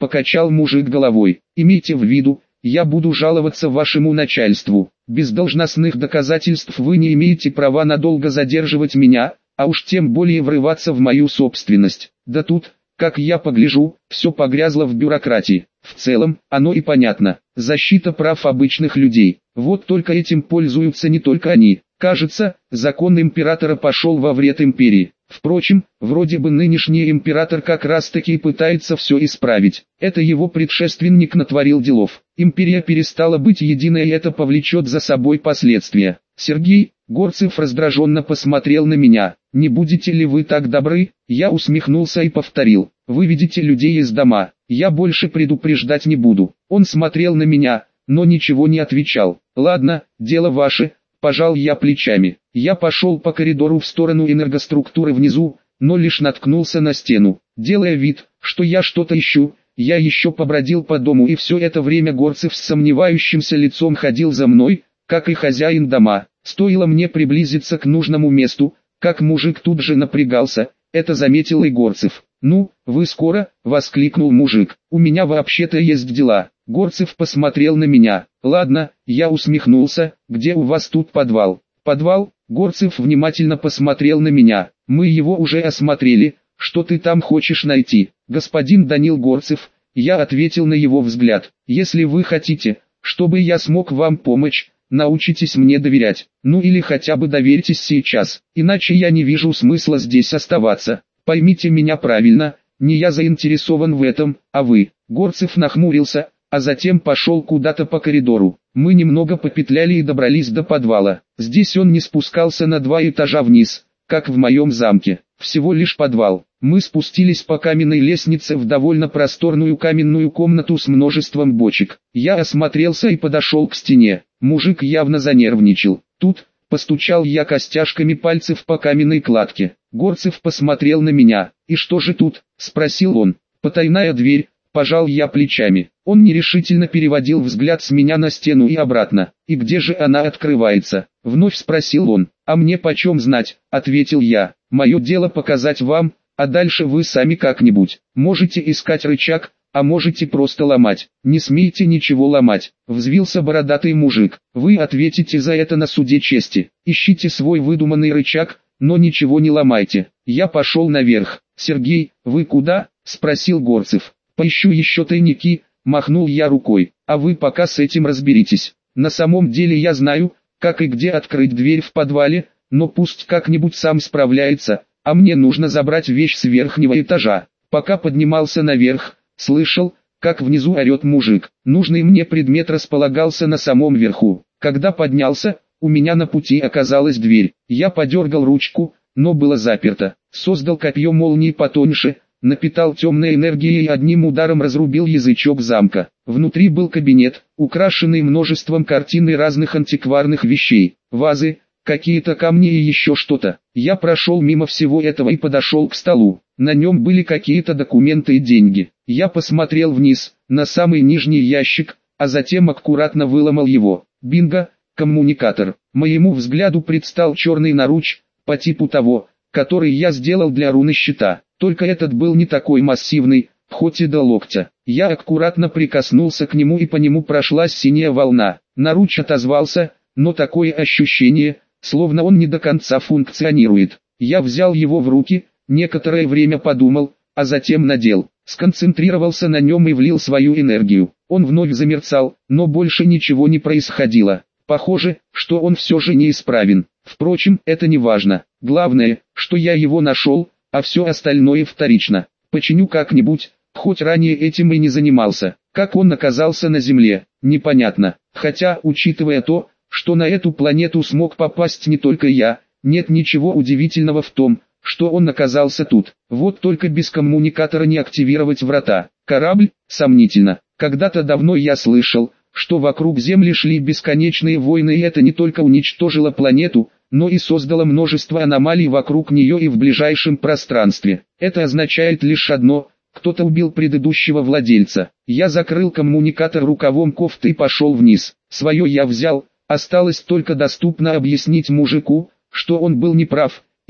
покачал мужик головой. Имейте в виду, я буду жаловаться вашему начальству. Без должностных доказательств вы не имеете права надолго задерживать меня, а уж тем более врываться в мою собственность. Да тут, как я погляжу, все погрязло в бюрократии. В целом, оно и понятно. Защита прав обычных людей. Вот только этим пользуются не только они. Кажется, закон императора пошел во вред империи. Впрочем, вроде бы нынешний император как раз таки пытается все исправить. Это его предшественник натворил делов. Империя перестала быть единой, и это повлечет за собой последствия. Сергей Горцев раздраженно посмотрел на меня. «Не будете ли вы так добры?» Я усмехнулся и повторил. «Выведите людей из дома, я больше предупреждать не буду». Он смотрел на меня, но ничего не отвечал. «Ладно, дело ваше». Пожал я плечами. Я пошел по коридору в сторону энергоструктуры внизу, но лишь наткнулся на стену. Делая вид, что я что-то ищу, я еще побродил по дому, и все это время Горцев с сомневающимся лицом ходил за мной, как и хозяин дома. Стоило мне приблизиться к нужному месту, как мужик тут же напрягался, это заметил и Горцев. «Ну, вы скоро?» – воскликнул мужик. «У меня вообще-то есть дела». Горцев посмотрел на меня. «Ладно», я усмехнулся, «где у вас тут подвал?» «Подвал?» Горцев внимательно посмотрел на меня. «Мы его уже осмотрели, что ты там хочешь найти?» «Господин Данил Горцев», я ответил на его взгляд. «Если вы хотите, чтобы я смог вам помочь, научитесь мне доверять, ну или хотя бы доверьтесь сейчас, иначе я не вижу смысла здесь оставаться. Поймите меня правильно, не я заинтересован в этом, а вы». Горцев нахмурился, а затем пошел куда-то по коридору. Мы немного попетляли и добрались до подвала. Здесь он не спускался на два этажа вниз, как в моем замке. Всего лишь подвал. Мы спустились по каменной лестнице в довольно просторную каменную комнату с множеством бочек. Я осмотрелся и подошел к стене. Мужик явно занервничал. Тут, постучал я костяшками пальцев по каменной кладке. Горцев посмотрел на меня. «И что же тут?» – спросил он. «Потайная дверь». Пожал я плечами. Он нерешительно переводил взгляд с меня на стену и обратно. «И где же она открывается?» Вновь спросил он. «А мне почем знать?» – ответил я. «Мое дело показать вам, а дальше вы сами как-нибудь. Можете искать рычаг, а можете просто ломать. Не смейте ничего ломать», – взвился бородатый мужик. «Вы ответите за это на суде чести. Ищите свой выдуманный рычаг, но ничего не ломайте». Я пошел наверх. «Сергей, вы куда?» – спросил Горцев. «Поищу еще тайники», – махнул я рукой, «а вы пока с этим разберитесь. На самом деле я знаю, как и где открыть дверь в подвале, но пусть как-нибудь сам справляется, а мне нужно забрать вещь с верхнего этажа». Пока поднимался наверх, слышал, как внизу орет мужик. Нужный мне предмет располагался на самом верху. Когда поднялся, у меня на пути оказалась дверь. Я подергал ручку, но было заперто. Создал копье молнии потоньше, напитал темной энергией и одним ударом разрубил язычок замка. Внутри был кабинет, украшенный множеством картин и разных антикварных вещей, вазы, какие-то камни и еще что-то. Я прошел мимо всего этого и подошел к столу. На нем были какие-то документы и деньги. Я посмотрел вниз, на самый нижний ящик, а затем аккуратно выломал его. Бинго, коммуникатор. Моему взгляду предстал черный наруч, по типу того, который я сделал для руны щита. Только этот был не такой массивный, хоть и до локтя. Я аккуратно прикоснулся к нему, и по нему прошлась синяя волна. Наруч отозвался, но такое ощущение, словно он не до конца функционирует. Я взял его в руки, некоторое время подумал, а затем надел. Сконцентрировался на нем и влил свою энергию. Он вновь замерцал, но больше ничего не происходило. Похоже, что он все же неисправен. Впрочем, это не важно. Главное, что я его нашел, а все остальное вторично. Починю как-нибудь, хоть ранее этим и не занимался. Как он оказался на Земле, непонятно. Хотя, учитывая то, что на эту планету смог попасть не только я, нет ничего удивительного в том, что он оказался тут. Вот только без коммуникатора не активировать врата. Корабль, сомнительно. Когда-то давно я слышал, что вокруг Земли шли бесконечные войны, и это не только уничтожило планету, но и создало множество аномалий вокруг нее и в ближайшем пространстве. Это означает лишь одно: кто-то убил предыдущего владельца. Я закрыл коммуникатор рукавом кофты и пошел вниз. Свое я взял, осталось только доступно объяснить мужику, что он был неправ, и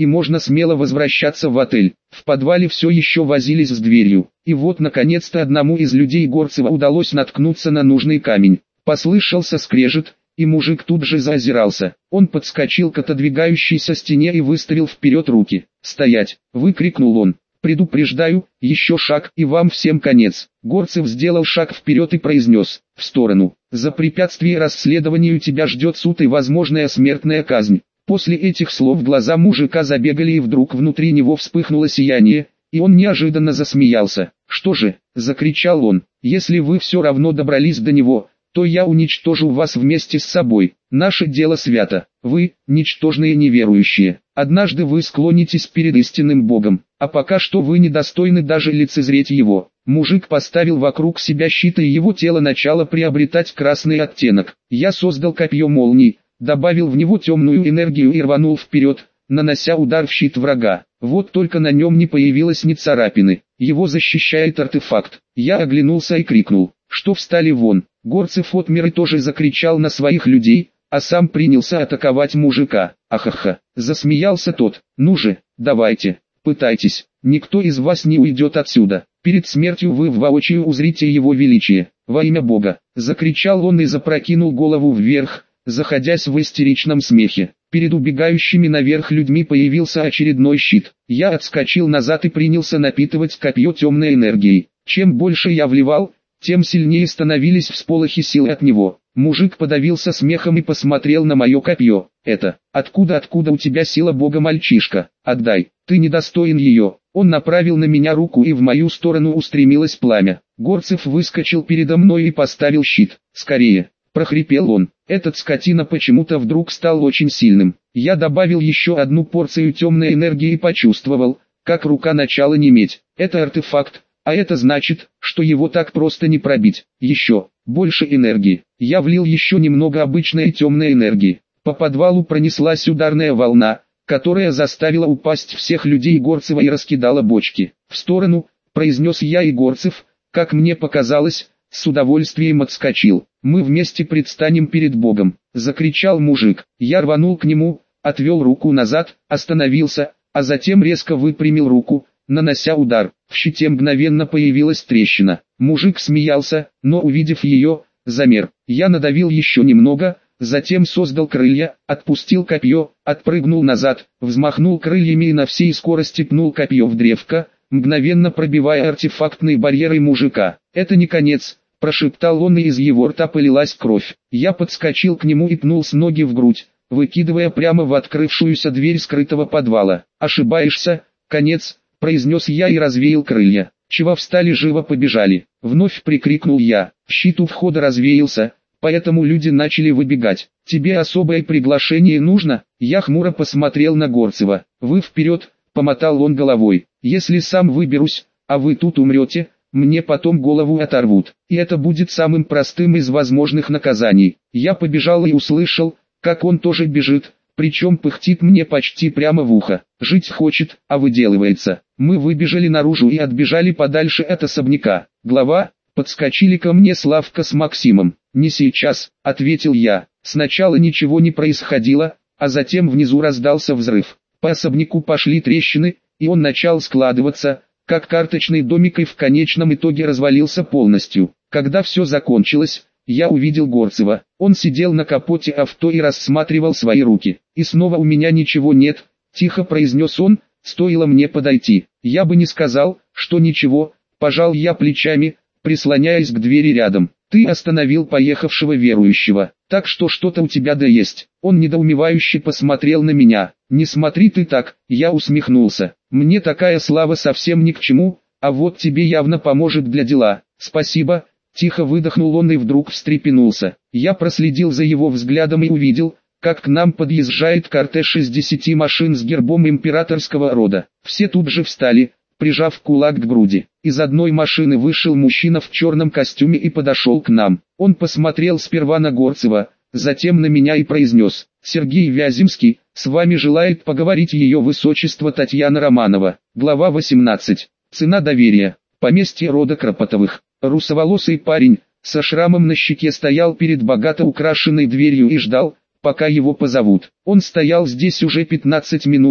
и можно смело возвращаться в отель. В подвале все еще возились с дверью, и вот наконец-то одному из людей Горцева удалось наткнуться на нужный камень. Послышался скрежет, и мужик тут же заозирался. Он подскочил к отодвигающейся стене и выставил вперед руки. «Стоять!» — выкрикнул он. «Предупреждаю, еще шаг, и вам всем конец». Горцев сделал шаг вперед и произнес: «В сторону. За препятствие расследованию тебя ждет суд и возможная смертная казнь». После этих слов глаза мужика забегали, и вдруг внутри него вспыхнуло сияние, и он неожиданно засмеялся. «Что же?» — закричал он. «Если вы все равно добрались до него, то я уничтожу вас вместе с собой. Наше дело свято. Вы, ничтожные неверующие, однажды вы склонитесь перед истинным Богом, а пока что вы недостойны даже лицезреть его». Мужик поставил вокруг себя щит, и его тело начало приобретать красный оттенок. Я создал копье молний, добавил в него темную энергию и рванул вперед, нанося удар в щит врага. Вот только на нем не появилось ни царапины. Его защищает артефакт. Я оглянулся и крикнул: «Что встали вон?» Горцев отмер и тоже закричал на своих людей, а сам принялся атаковать мужика. «Ахаха!» — засмеялся тот. «Ну же, давайте, пытайтесь, никто из вас не уйдет отсюда. Перед смертью вы воочию узрите его величие. Во имя Бога!» — закричал он и запрокинул голову вверх, заходясь в истеричном смехе. Перед убегающими наверх людьми появился очередной щит. Я отскочил назад и принялся напитывать копье темной энергией. Чем больше я вливал, тем сильнее становились всполохи силы от него. Мужик подавился смехом и посмотрел на мое копье. «Это, откуда откуда у тебя сила Бога, мальчишка? Отдай, ты недостоин ее». Он направил на меня руку, и в мою сторону устремилось пламя. Горцев выскочил передо мной и поставил щит. «Скорее!» — прохрипел он. Этот скотина почему-то вдруг стал очень сильным. Я добавил еще одну порцию темной энергии и почувствовал, как рука начала неметь. Это артефакт, а это значит, что его так просто не пробить. Еще больше энергии. Я влил еще немного обычной темной энергии. По подвалу пронеслась ударная волна, которая заставила упасть всех людей Горцева и раскидала бочки. «В сторону», — произнес я, и Горцев, как мне показалось, с удовольствием отскочил. «Мы вместе предстанем перед Богом», — закричал мужик. Я рванул к нему, отвел руку назад, остановился, а затем резко выпрямил руку, нанося удар. В щите мгновенно появилась трещина. Мужик смеялся, но увидев ее, замер. Я надавил еще немного, затем создал крылья, отпустил копье, отпрыгнул назад, взмахнул крыльями и на всей скорости пнул копье в древко, мгновенно пробивая артефактные барьеры мужика. «Это не конец», — прошептал он, и из его рта полилась кровь. Я подскочил к нему и пнул с ноги в грудь, выкидывая прямо в открывшуюся дверь скрытого подвала. «Ошибаешься, конец», — произнес я и развеял крылья. «Чего встали, живо побежали!» — вновь прикрикнул я. Щит у входа развеялся, поэтому люди начали выбегать. «Тебе особое приглашение нужно?» Я хмуро посмотрел на Горцева. «Вы вперед!» — помотал он головой. «Если сам выберусь, а вы тут умрете, мне потом голову оторвут. И это будет самым простым из возможных наказаний». Я побежал и услышал, как он тоже бежит, причем пыхтит мне почти прямо в ухо. «Жить хочет, а выделывается». Мы выбежали наружу и отбежали подальше от особняка. Глава, подскочили ко мне Славка с Максимом. «Не сейчас», — ответил я. Сначала ничего не происходило, а затем внизу раздался взрыв. По особняку пошли трещины, и он начал складываться, как карточный домик, и в конечном итоге развалился полностью. Когда все закончилось, я увидел Горцева. Он сидел на капоте авто и рассматривал свои руки. «И снова у меня ничего нет», — тихо произнес он, стоило мне подойти. «Я бы не сказал, что ничего», — пожал я плечами, прислоняясь к двери рядом. «Ты остановил поехавшего верующего, так что что-то у тебя да есть». Он недоумевающе посмотрел на меня. «Не смотри ты так», — я усмехнулся. «Мне такая слава совсем ни к чему, а вот тебе явно поможет для дела». «Спасибо», — тихо выдохнул он и вдруг встрепенулся. Я проследил за его взглядом и увидел, как к нам подъезжает кортеж из десяти машин с гербом императорского рода. Все тут же встали, прижав кулак к груди. Из одной машины вышел мужчина в черном костюме и подошел к нам. Он посмотрел сперва на Горцева, затем на меня и произнес: «Сергей Вяземский, с вами желает поговорить ее высочество Татьяна Романова». Глава восемнадцать. Цена доверия. Поместье рода Кропотовых. Русоволосый парень, со шрамом на щеке, стоял перед богато украшенной дверью и ждал, пока его позовут. Он стоял здесь уже пятнадцать минут,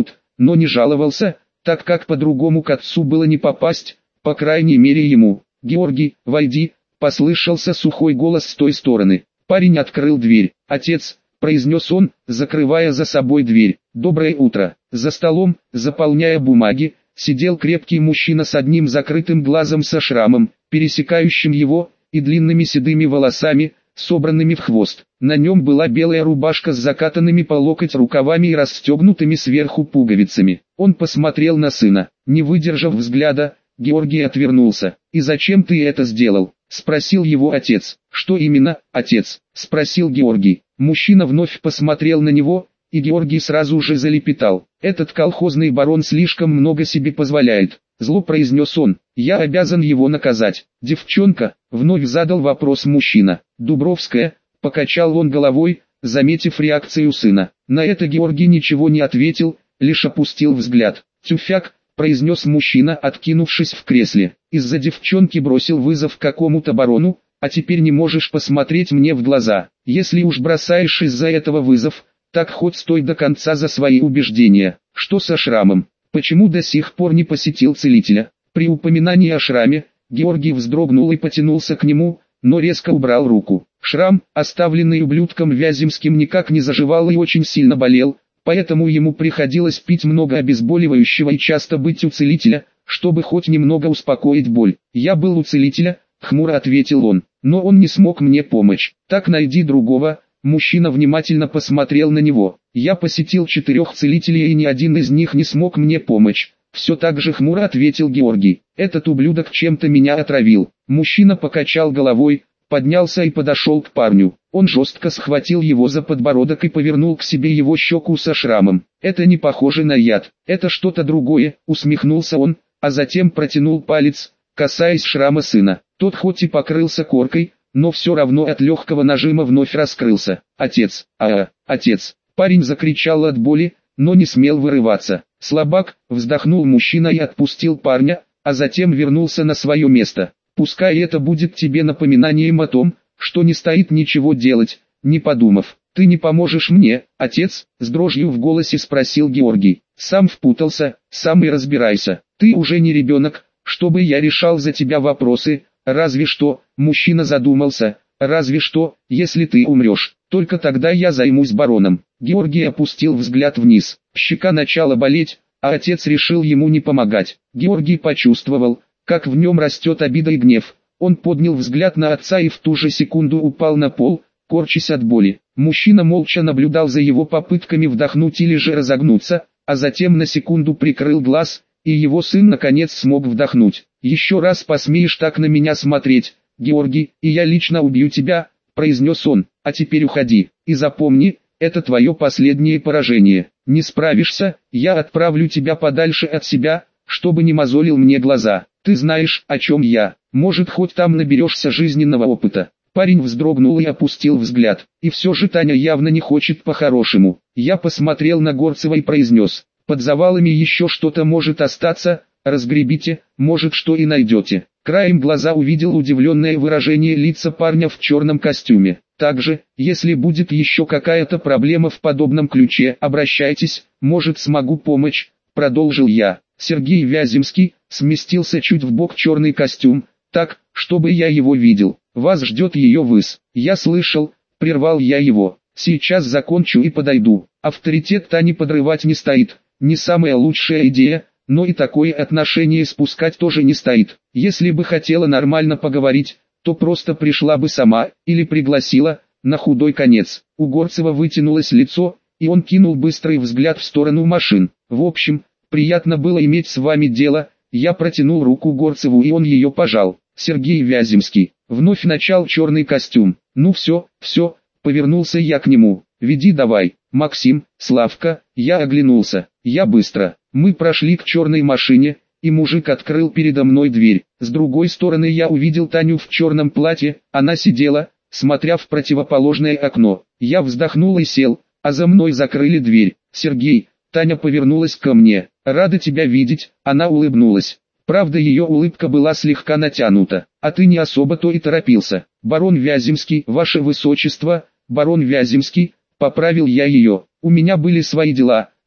но не жаловался, так как по-другому к отцу было не попасть, по крайней мере ему. «Георгий, войди», — послышался сухой голос с той стороны. Парень открыл дверь. «Отец», — произнес он, закрывая за собой дверь. «Доброе утро». За столом, заполняя бумаги, сидел крепкий мужчина с одним закрытым глазом со шрамом, пересекающим его, и длинными седыми волосами, собранными в хвост. На нем была белая рубашка с закатанными по локоть рукавами и расстегнутыми сверху пуговицами. Он посмотрел на сына. Не выдержав взгляда, Георгий отвернулся. «И зачем ты это сделал?» — спросил его отец. «Что именно, отец?» — спросил Георгий. Мужчина вновь посмотрел на него, и Георгий сразу же залепетал. «Этот колхозный барон слишком много себе позволяет», — зло произнес он. «Я обязан его наказать». «Девчонка», — вновь задал вопрос мужчина. «Дубровская», — покачал он головой, заметив реакцию сына. На это Георгий ничего не ответил, лишь опустил взгляд. «Тюфяк», — произнес мужчина, откинувшись в кресле. «Из-за девчонки бросил вызов какому-то барону, а теперь не можешь посмотреть мне в глаза. Если уж бросаешь из-за этого вызов, так хоть стой до конца за свои убеждения. Что со шрамом? Почему до сих пор не посетил целителя?» При упоминании о шраме, Георгий вздрогнул и потянулся к нему, но резко убрал руку. Шрам, оставленный ублюдком Вяземским, никак не заживал и очень сильно болел, поэтому ему приходилось пить много обезболивающего и часто быть у целителя, чтобы хоть немного успокоить боль. «Я был у целителя», — хмуро ответил он, — «но он не смог мне помочь. Так найди другого». Мужчина внимательно посмотрел на него. «Я посетил четырех целителей, и ни один из них не смог мне помочь». Все так же хмуро ответил Георгий. «Этот ублюдок чем-то меня отравил». Мужчина покачал головой, поднялся и подошел к парню. Он жестко схватил его за подбородок и повернул к себе его щеку со шрамом. «Это не похоже на яд, это что-то другое», — усмехнулся он, а затем протянул палец, касаясь шрама сына. Тот хоть и покрылся коркой, но все равно от легкого нажима вновь раскрылся. «Отец, а, отец!» Парень закричал от боли, но не смел вырываться. «Слабак», — вздохнул мужчина и отпустил парня, а затем вернулся на свое место. «Пускай это будет тебе напоминанием о том, что не стоит ничего делать, не подумав. Ты не поможешь мне, отец?» — с дрожью в голосе спросил Георгий. «Сам впутался, сам и разбирайся. Ты уже не ребенок, чтобы я решал за тебя вопросы, разве что», — мужчина задумался, «разве что, если ты умрешь, только тогда я займусь бароном». Георгий опустил взгляд вниз. Щека начала болеть, а отец решил ему не помогать. Георгий почувствовал, как в нем растет обида и гнев. Он поднял взгляд на отца и в ту же секунду упал на пол, корчась от боли. Мужчина молча наблюдал за его попытками вдохнуть или же разогнуться, а затем на секунду прикрыл глаз, и его сын наконец смог вдохнуть. «Еще раз посмеешь так на меня смотреть, Георгий, и я лично убью тебя», — произнес он. «А теперь уходи, и запомни, это твое последнее поражение. Не справишься, я отправлю тебя подальше от себя, чтобы не мозолил мне глаза. Ты знаешь, о чем я. Может, хоть там наберешься жизненного опыта». Парень вздрогнул и опустил взгляд. И все же Таня явно не хочет по-хорошему. Я посмотрел на Горцева и произнес: «Под завалами еще что-то может остаться, разгребите, может, что и найдете». Краем глаза увидел удивленное выражение лица парня в черном костюме. «Также, если будет еще какая-то проблема в подобном ключе, обращайтесь, может, смогу помочь», — продолжил я. Сергей Вяземский сместился чуть вбок черный костюм, так, чтобы я его видел. «Вас ждет ее выз». «Я слышал», — прервал я его. «Сейчас закончу и подойду». Авторитет Тани подрывать не стоит. Не самая лучшая идея, но и такое отношение спускать тоже не стоит. Если бы хотела нормально поговорить, то просто пришла бы сама, или пригласила, на худой конец. У Горцева вытянулось лицо, и он кинул быстрый взгляд в сторону машин. «В общем, приятно было иметь с вами дело». Я протянул руку Горцеву, и он ее пожал. Сергей Вяземский вновь начал черный костюм. «Ну все, все», повернулся я к нему. «Веди давай, Максим, Славка». Я оглянулся. Я быстро. Мы прошли к черной машине, и мужик открыл передо мной дверь. С другой стороны я увидел Таню в черном платье. Она сидела, смотря в противоположное окно. Я вздохнул и сел, а за мной закрыли дверь. «Сергей», Таня повернулась ко мне. «Рада тебя видеть», она улыбнулась. Правда, ее улыбка была слегка натянута. «А ты не особо-то и торопился». «Барон Вяземский, ваше высочество, барон Вяземский», поправил я ее. «У меня были свои дела,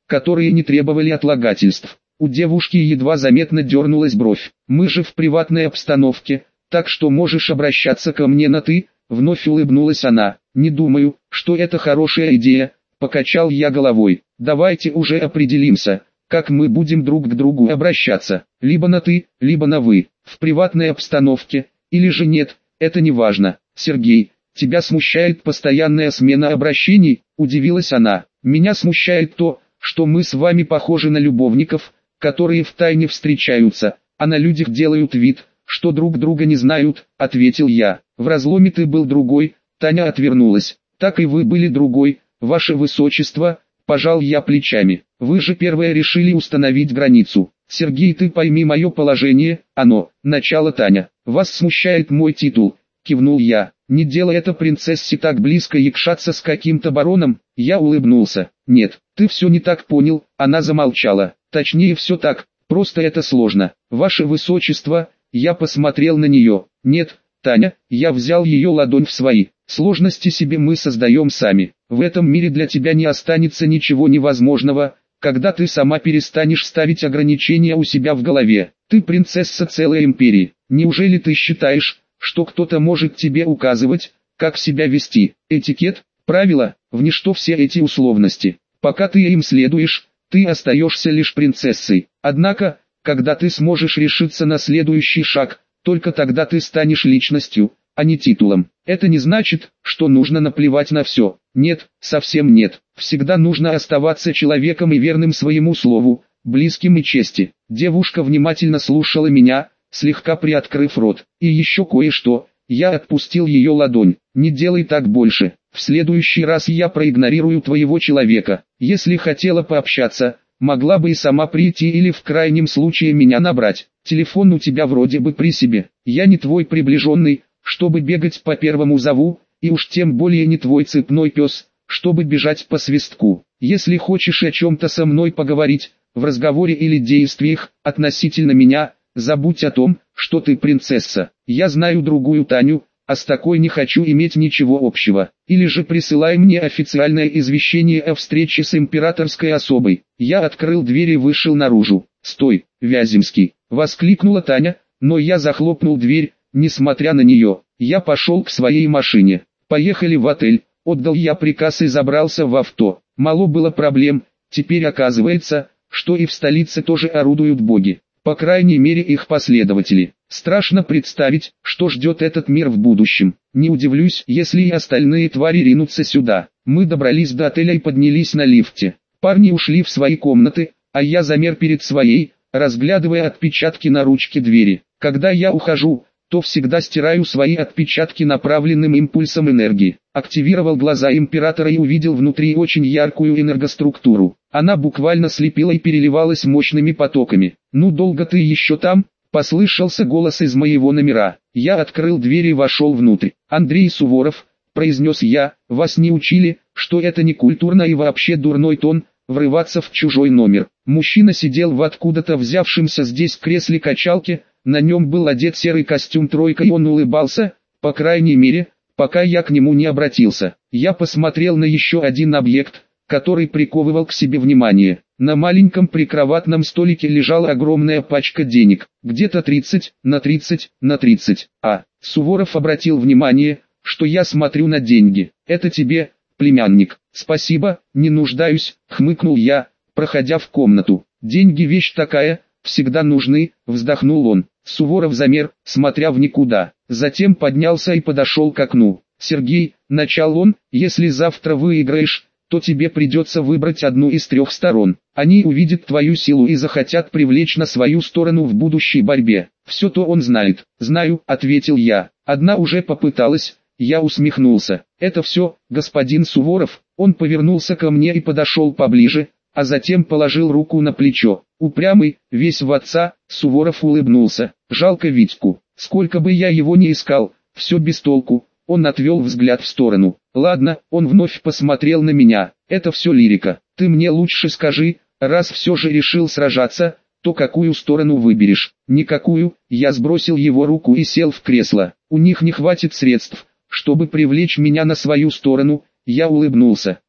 которые не требовали отлагательств. У девушки едва заметно дернулась бровь. «Мы же в приватной обстановке, так что можешь обращаться ко мне на «ты», — вновь улыбнулась она. «Не думаю, что это хорошая идея», — покачал я головой. «Давайте уже определимся, как мы будем друг к другу обращаться, либо на «ты», либо на «вы», в приватной обстановке, или же нет, это не важно». «Сергей, тебя смущает постоянная смена обращений?» — удивилась она. «Меня смущает то, что мы с вами похожи на любовников, которые втайне встречаются, а на людях делают вид, что друг друга не знают», — ответил я. «В разломе ты был другой», — Таня отвернулась. «Так и вы были другой, ваше высочество», — пожал я плечами. «Вы же первые решили установить границу. Сергей, ты пойми мое положение, оно, начало». «Таня, вас смущает мой титул», — кивнул я. «Не делай это принцессе так близко якшаться с каким-то бароном». Я улыбнулся. «Нет, ты все не так понял», — она замолчала. «Точнее все так, просто это сложно. Ваше высочество», — я посмотрел на нее. «Нет, Таня», — я взял ее ладонь в свои. «Сложности себе мы создаем сами. В этом мире для тебя не останется ничего невозможного, когда ты сама перестанешь ставить ограничения у себя в голове. Ты принцесса целой империи. Неужели ты считаешь, что кто-то может тебе указывать, как себя вести? Этикет, правила, в ничто все эти условности. Пока ты им следуешь, ты остаешься лишь принцессой. Однако, когда ты сможешь решиться на следующий шаг, только тогда ты станешь личностью, а не титулом. Это не значит, что нужно наплевать на все. Нет, совсем нет. Всегда нужно оставаться человеком и верным своему слову, близким и чести». Девушка внимательно слушала меня, слегка приоткрыв рот. «И еще кое-что». Я отпустил ее ладонь. «Не делай так больше. В следующий раз я проигнорирую твоего человека. Если хотела пообщаться, могла бы и сама прийти или в крайнем случае меня набрать. Телефон у тебя вроде бы при себе. Я не твой приближенный, чтобы бегать по первому зову, и уж тем более не твой цепной пес, чтобы бежать по свистку. Если хочешь о чем-то со мной поговорить, в разговоре или действиях, относительно меня, забудь о том, что ты принцесса. Я знаю другую Таню, а с такой не хочу иметь ничего общего. Или же присылай мне официальное извещение о встрече с императорской особой». Я открыл дверь и вышел наружу. «Стой, Вяземский!» — воскликнула Таня, но я захлопнул дверь, несмотря на нее. Я пошел к своей машине. «Поехали в отель», — отдал я приказ и забрался в авто. Мало было проблем, теперь оказывается, что и в столице тоже орудуют боги. По крайней мере их последователи. Страшно представить, что ждет этот мир в будущем. Не удивлюсь, если и остальные твари ринутся сюда. Мы добрались до отеля и поднялись на лифте. Парни ушли в свои комнаты, а я замер перед своей, разглядывая отпечатки на ручке двери. Когда я ухожу, то всегда стираю свои отпечатки направленным импульсом энергии. Активировал глаза императора и увидел внутри очень яркую энергоструктуру. Она буквально слепила и переливалась мощными потоками. «Ну долго ты еще там?» — послышался голос из моего номера. Я открыл дверь и вошел внутрь. «Андрей Суворов», — произнес я, — «вас не учили, что это не культурно и вообще дурной тон, врываться в чужой номер?» Мужчина сидел в откуда-то взявшемся здесь кресле-качалке, на нем был одет серый костюм тройка и он улыбался, по крайней мере, пока я к нему не обратился. Я посмотрел на еще один объект, который приковывал к себе внимание. На маленьком прикроватном столике лежала огромная пачка денег, где-то тридцать на тридцать на тридцать. А, Суворов обратил внимание, что я смотрю на деньги. «Это тебе, племянник». «Спасибо, не нуждаюсь», — хмыкнул я, проходя в комнату. «Деньги вещь такая, всегда нужны», — вздохнул он. Суворов замер, смотря в никуда. Затем поднялся и подошел к окну. «Сергей», — начал он, — «если завтра выиграешь, то тебе придется выбрать одну из трех сторон. Они увидят твою силу и захотят привлечь на свою сторону в будущей борьбе». «Все то он знает». «Знаю», — ответил я. «Одна уже попыталась». Я усмехнулся. «Это все, господин Суворов». Он повернулся ко мне и подошел поближе, а затем положил руку на плечо. Упрямый, весь в отца, Суворов улыбнулся. «Жалко Витьку. Сколько бы я его ни искал, все без толку». Он отвел взгляд в сторону. «Ладно», он вновь посмотрел на меня. «Это все лирика. Ты мне лучше скажи, раз все же решил сражаться, то какую сторону выберешь?» «Никакую». Я сбросил его руку и сел в кресло. «У них не хватит средств, чтобы привлечь меня на свою сторону». Я улыбнулся.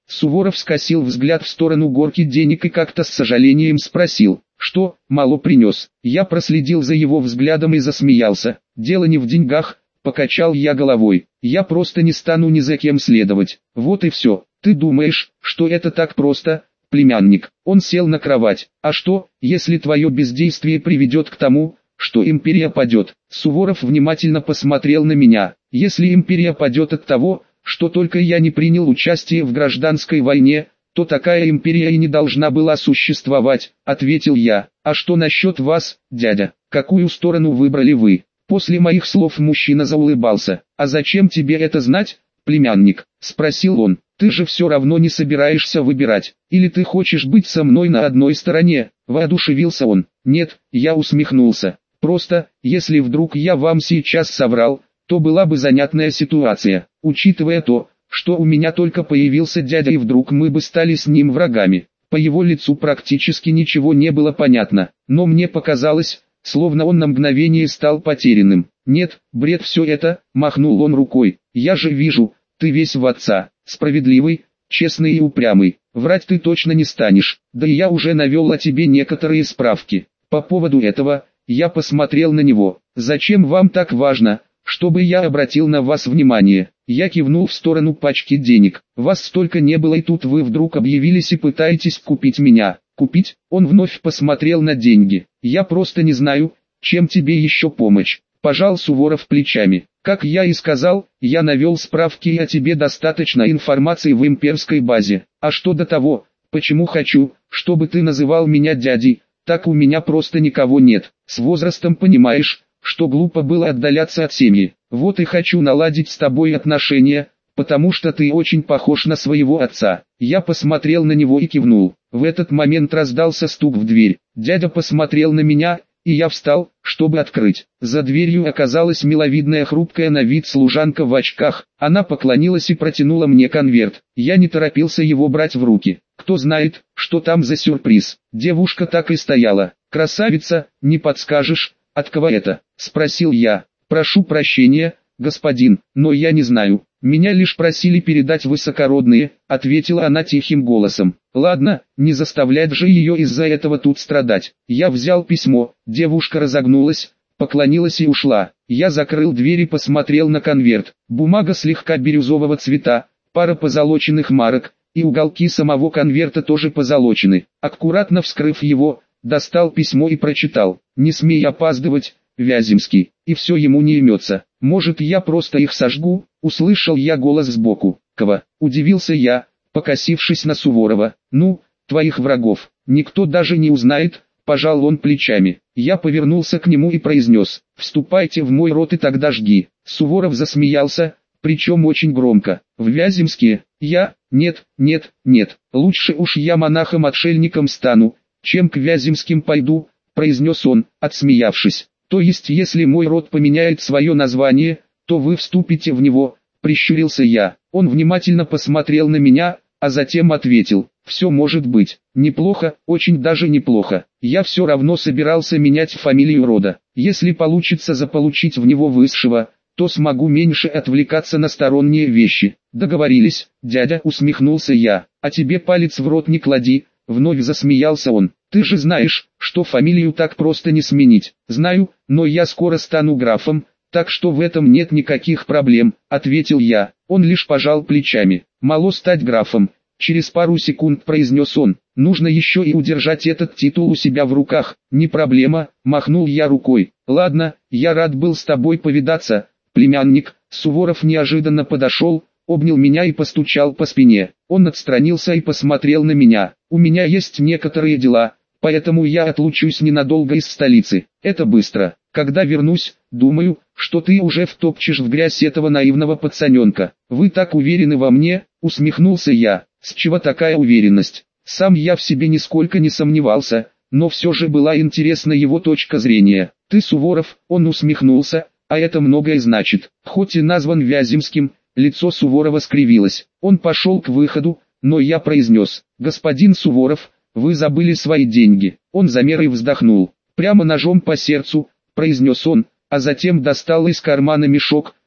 Суворов скосил взгляд в сторону горки денег и как-то с сожалением спросил: «Что, мало принес?» Я проследил за его взглядом и засмеялся. «Дело не в деньгах», — покачал я головой. «Я просто не стану ни за кем следовать. Вот и все. Ты думаешь, что это так просто, племянник?» Он сел на кровать. «А что, если твое бездействие приведет к тому, что империя падет?» Суворов внимательно посмотрел на меня. «Если империя падет от того, что только я не принял участие в гражданской войне, то такая империя и не должна была существовать», — ответил я. «А что насчет вас, дядя? Какую сторону выбрали вы?» После моих слов мужчина заулыбался. «А зачем тебе это знать, племянник?» — спросил он. «Ты же все равно не собираешься выбирать. Или ты хочешь быть со мной на одной стороне?» — воодушевился он. «Нет», — я усмехнулся. «Просто, если вдруг я вам сейчас соврал, то была бы занятная ситуация, учитывая то, что у меня только появился дядя и вдруг мы бы стали с ним врагами». По его лицу практически ничего не было понятно, но мне показалось, словно он на мгновение стал потерянным. «Нет, бред все это», — махнул он рукой. «Я же вижу, ты весь в отца, справедливый, честный и упрямый. Врать ты точно не станешь, да и я уже навел о тебе некоторые справки. По поводу этого, я посмотрел на него. Зачем вам так важно, чтобы я обратил на вас внимание?» Я кивнул в сторону пачки денег. «Вас столько не было и тут вы вдруг объявились и пытаетесь купить меня». «Купить?» Он вновь посмотрел на деньги. «Я просто не знаю, чем тебе еще помочь». Пожал Суворов плечами. «Как я и сказал, я навел справки и о тебе достаточно информации в имперской базе. А что до того, почему хочу, чтобы ты называл меня дядей, так у меня просто никого нет. С возрастом понимаешь, что глупо было отдаляться от семьи. Вот и хочу наладить с тобой отношения, потому что ты очень похож на своего отца». Я посмотрел на него и кивнул. В этот момент раздался стук в дверь. Дядя посмотрел на меня, и я встал, чтобы открыть. За дверью оказалась миловидная хрупкая на вид служанка в очках. Она поклонилась и протянула мне конверт. Я не торопился его брать в руки. Кто знает, что там за сюрприз. Девушка так и стояла. «Красавица, не подскажешь, от кого это?» — спросил я. «Прошу прощения, господин, но я не знаю. Меня лишь просили передать высокородные», — ответила она тихим голосом. «Ладно, не заставлять же ее из-за этого тут страдать». Я взял письмо, девушка разогнулась, поклонилась и ушла. Я закрыл дверь и посмотрел на конверт. Бумага слегка бирюзового цвета, пара позолоченных марок, и уголки самого конверта тоже позолочены. Аккуратно вскрыв его, достал письмо и прочитал: «Не смей опаздывать, Вяземский». И все ему не имется. «Может, я просто их сожгу?» — услышал я голос сбоку. «Кого?» — удивился я, покосившись на Суворова. «Ну, твоих врагов. Никто даже не узнает», — пожал он плечами. Я повернулся к нему и произнес: «Вступайте в мой род и тогда жги». Суворов засмеялся, причем очень громко. «В Вяземские? Я? Нет, нет, нет. Лучше уж я монахом-отшельником стану, чем к Вяземским пойду», — произнес он, отсмеявшись. «То есть если мой род поменяет свое название, то вы вступите в него?» — прищурился я. Он внимательно посмотрел на меня, а затем ответил: «Все может быть. Неплохо, очень даже неплохо. Я все равно собирался менять фамилию рода. Если получится заполучить в него высшего, то смогу меньше отвлекаться на сторонние вещи». «Договорились, дядя», — усмехнулся я. «А тебе палец в рот не клади», — вновь засмеялся он. «Ты же знаешь, что фамилию так просто не сменить». «Знаю, но я скоро стану графом, так что в этом нет никаких проблем», — ответил я. Он лишь пожал плечами. «Мало стать графом», — через пару секунд произнес он. «Нужно еще и удержать этот титул у себя в руках». «Не проблема», — махнул я рукой. «Ладно, я рад был с тобой повидаться, племянник». Суворов неожиданно подошел, обнял меня и постучал по спине. Он отстранился и посмотрел на меня. «У меня есть некоторые дела, поэтому я отлучусь ненадолго из столицы. Это быстро. Когда вернусь, думаю, что ты уже втопчешь в грязь этого наивного пацаненка». «Вы так уверены во мне?» — усмехнулся я. «С чего такая уверенность?» Сам я в себе нисколько не сомневался, но все же была интересна его точка зрения. «Ты Суворов?» — он усмехнулся. «А это многое значит. Хоть и назван Вяземским». Лицо Суворова скривилось. Он пошел к выходу, но я произнес: «Господин Суворов, вы забыли свои деньги». Он замер и вздохнул. «Прямо ножом по сердцу», — произнес он, а затем достал из кармана мешок,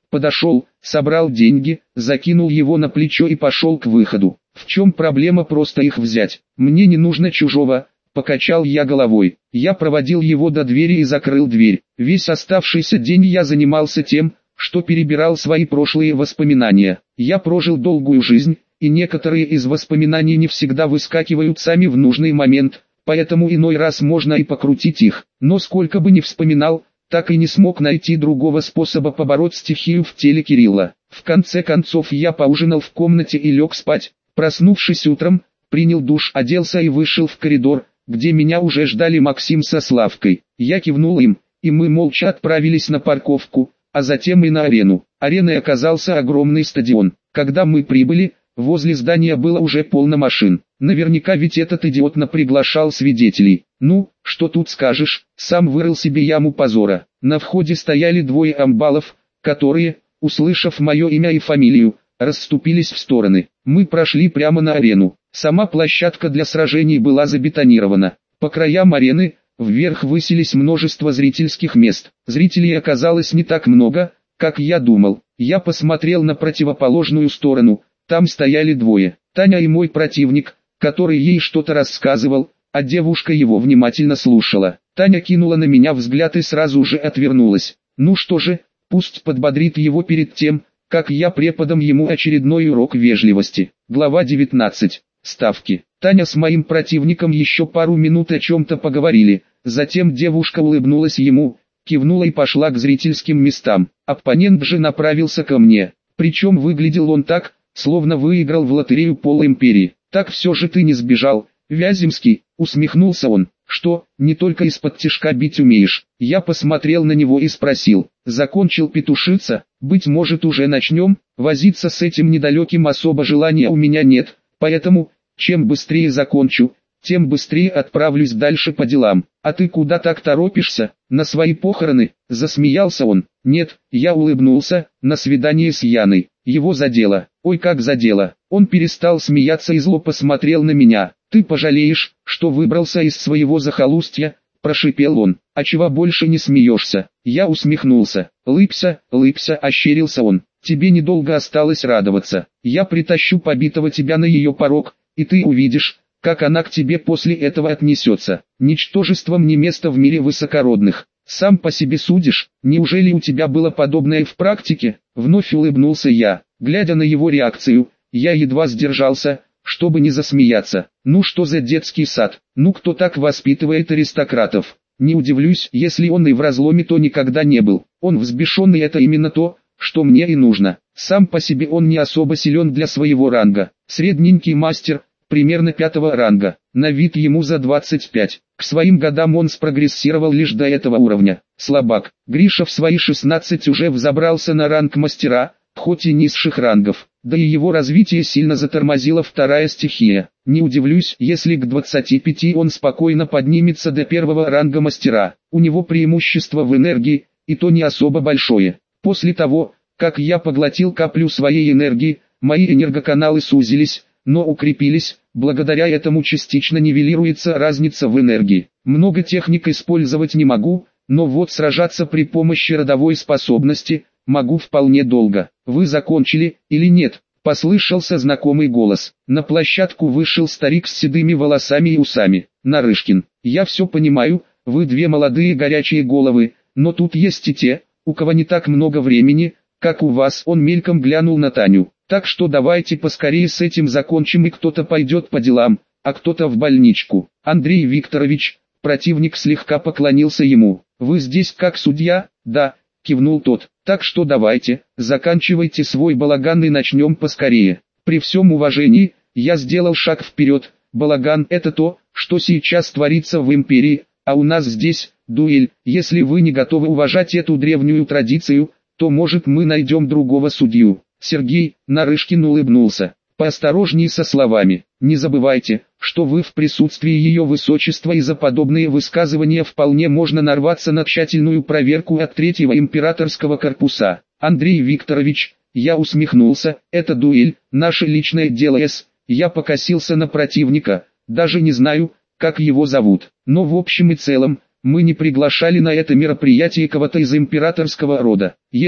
Подошел, собрал деньги, закинул его на плечо и пошел к выходу. В чем проблема просто их взять? Мне не нужно чужого, покачал я головой. Я проводил его до двери и закрыл дверь. Весь оставшийся день я занимался тем, что перебирал свои прошлые воспоминания. Я прожил долгую жизнь, и некоторые из воспоминаний не всегда выскакивают сами в нужный момент, поэтому иной раз можно и покрутить их. Но сколько бы ни вспоминал, так и не смог найти другого способа побороть стихию в теле Кирилла. В конце концов я поужинал в комнате и лег спать. Проснувшись утром, принял душ, оделся и вышел в коридор, где меня уже ждали Максим со Славкой. Я кивнул им, и мы молча отправились на парковку, а затем и на арену. Ареной оказался огромный стадион. Когда мы прибыли, возле здания было уже полно машин. Наверняка ведь этот идиот наприглашал свидетелей. Ну, что тут скажешь, сам вырыл себе яму позора. На входе стояли двое амбалов, которые, услышав мое имя и фамилию, расступились в стороны. Мы прошли прямо на арену. Сама площадка для сражений была забетонирована. По краям арены, вверх высились множество зрительских мест. Зрителей оказалось не так много, как я думал. Я посмотрел на противоположную сторону. Там стояли двое. Таня и мой противник, который ей что-то рассказывал, а девушка его внимательно слушала. Таня кинула на меня взгляд и сразу же отвернулась. Ну что же, пусть подбодрит его перед тем, как я преподам ему очередной урок вежливости. Глава девятнадцать. Ставки. Таня с моим противником еще пару минут о чем-то поговорили, затем девушка улыбнулась ему, кивнула и пошла к зрительским местам. Оппонент же направился ко мне, причем выглядел он так, словно выиграл в лотерею пол-империи. «Так все же ты не сбежал, Вяземский», — усмехнулся он. «Что, не только из-под тишка бить умеешь?» Я посмотрел на него и спросил. «Закончил петушиться? Быть может уже начнем? Возиться с этим недалеким особо желания у меня нет, поэтому, чем быстрее закончу, тем быстрее отправлюсь дальше по делам. А ты куда так торопишься? На свои похороны?» Засмеялся он. «Нет», я улыбнулся, «на свидание с Яной». Его задело. Ой, как задело. Он перестал смеяться и зло посмотрел на меня. «Ты пожалеешь, что выбрался из своего захолустья», — прошипел он. «А чего больше не смеешься?» Я усмехнулся. «Лыбся, лыбся», — ощерился он. «Тебе недолго осталось радоваться. Я притащу побитого тебя на ее порог, и ты увидишь, как она к тебе после этого отнесется. Ничтожеством не место в мире высокородных. Сам по себе судишь, неужели у тебя было подобное в практике?» Вновь улыбнулся я. Глядя на его реакцию, я едва сдержался, чтобы не засмеяться. Ну что за детский сад? Ну кто так воспитывает аристократов? Не удивлюсь, если он и в разломе, то никогда не был. Он взбешенный, это именно то, что мне и нужно. Сам по себе он не особо силен для своего ранга. Средненький мастер, примерно пятого ранга. На вид ему за двадцать пять. К своим годам он спрогрессировал лишь до этого уровня. Слабак. Гриша в свои шестнадцать уже взобрался на ранг мастера, хоть и низших рангов. Да и его развитие сильно затормозила вторая стихия. Не удивлюсь, если к двадцати пяти он спокойно поднимется до первого ранга мастера. У него преимущество в энергии, и то не особо большое. После того, как я поглотил каплю своей энергии, мои энергоканалы сузились, но укрепились. Благодаря этому частично нивелируется разница в энергии. Много техник использовать не могу, но вот сражаться при помощи родовой способности могу вполне долго. «Вы закончили, или нет?» — послышался знакомый голос. На площадку вышел старик с седыми волосами и усами. «Нарышкин, я все понимаю, вы две молодые горячие головы, но тут есть и те, у кого не так много времени, как у вас». Он мельком глянул на Таню. «Так что давайте поскорее с этим закончим, и кто-то пойдет по делам, а кто-то в больничку». «Андрей Викторович», противник слегка поклонился ему. «Вы здесь как судья?» «Да», кивнул тот. «Так что давайте, заканчивайте свой балаган и начнем поскорее». При всем уважении, я сделал шаг вперед. Балаган — это то, что сейчас творится в империи, а у нас здесь дуэль. Если вы не готовы уважать эту древнюю традицию, то может мы найдем другого судью. Сергей, Нарышкин улыбнулся. Поосторожней со словами. Не забывайте, что вы в присутствии ее высочества, и за подобные высказывания вполне можно нарваться на тщательную проверку от третьего императорского корпуса. Андрей Викторович, я усмехнулся, это дуэль, наше личное дело. С. Я покосился на противника, даже не знаю, как его зовут. Но в общем и целом, мы не приглашали на это мероприятие кого-то из императорского рода. Если,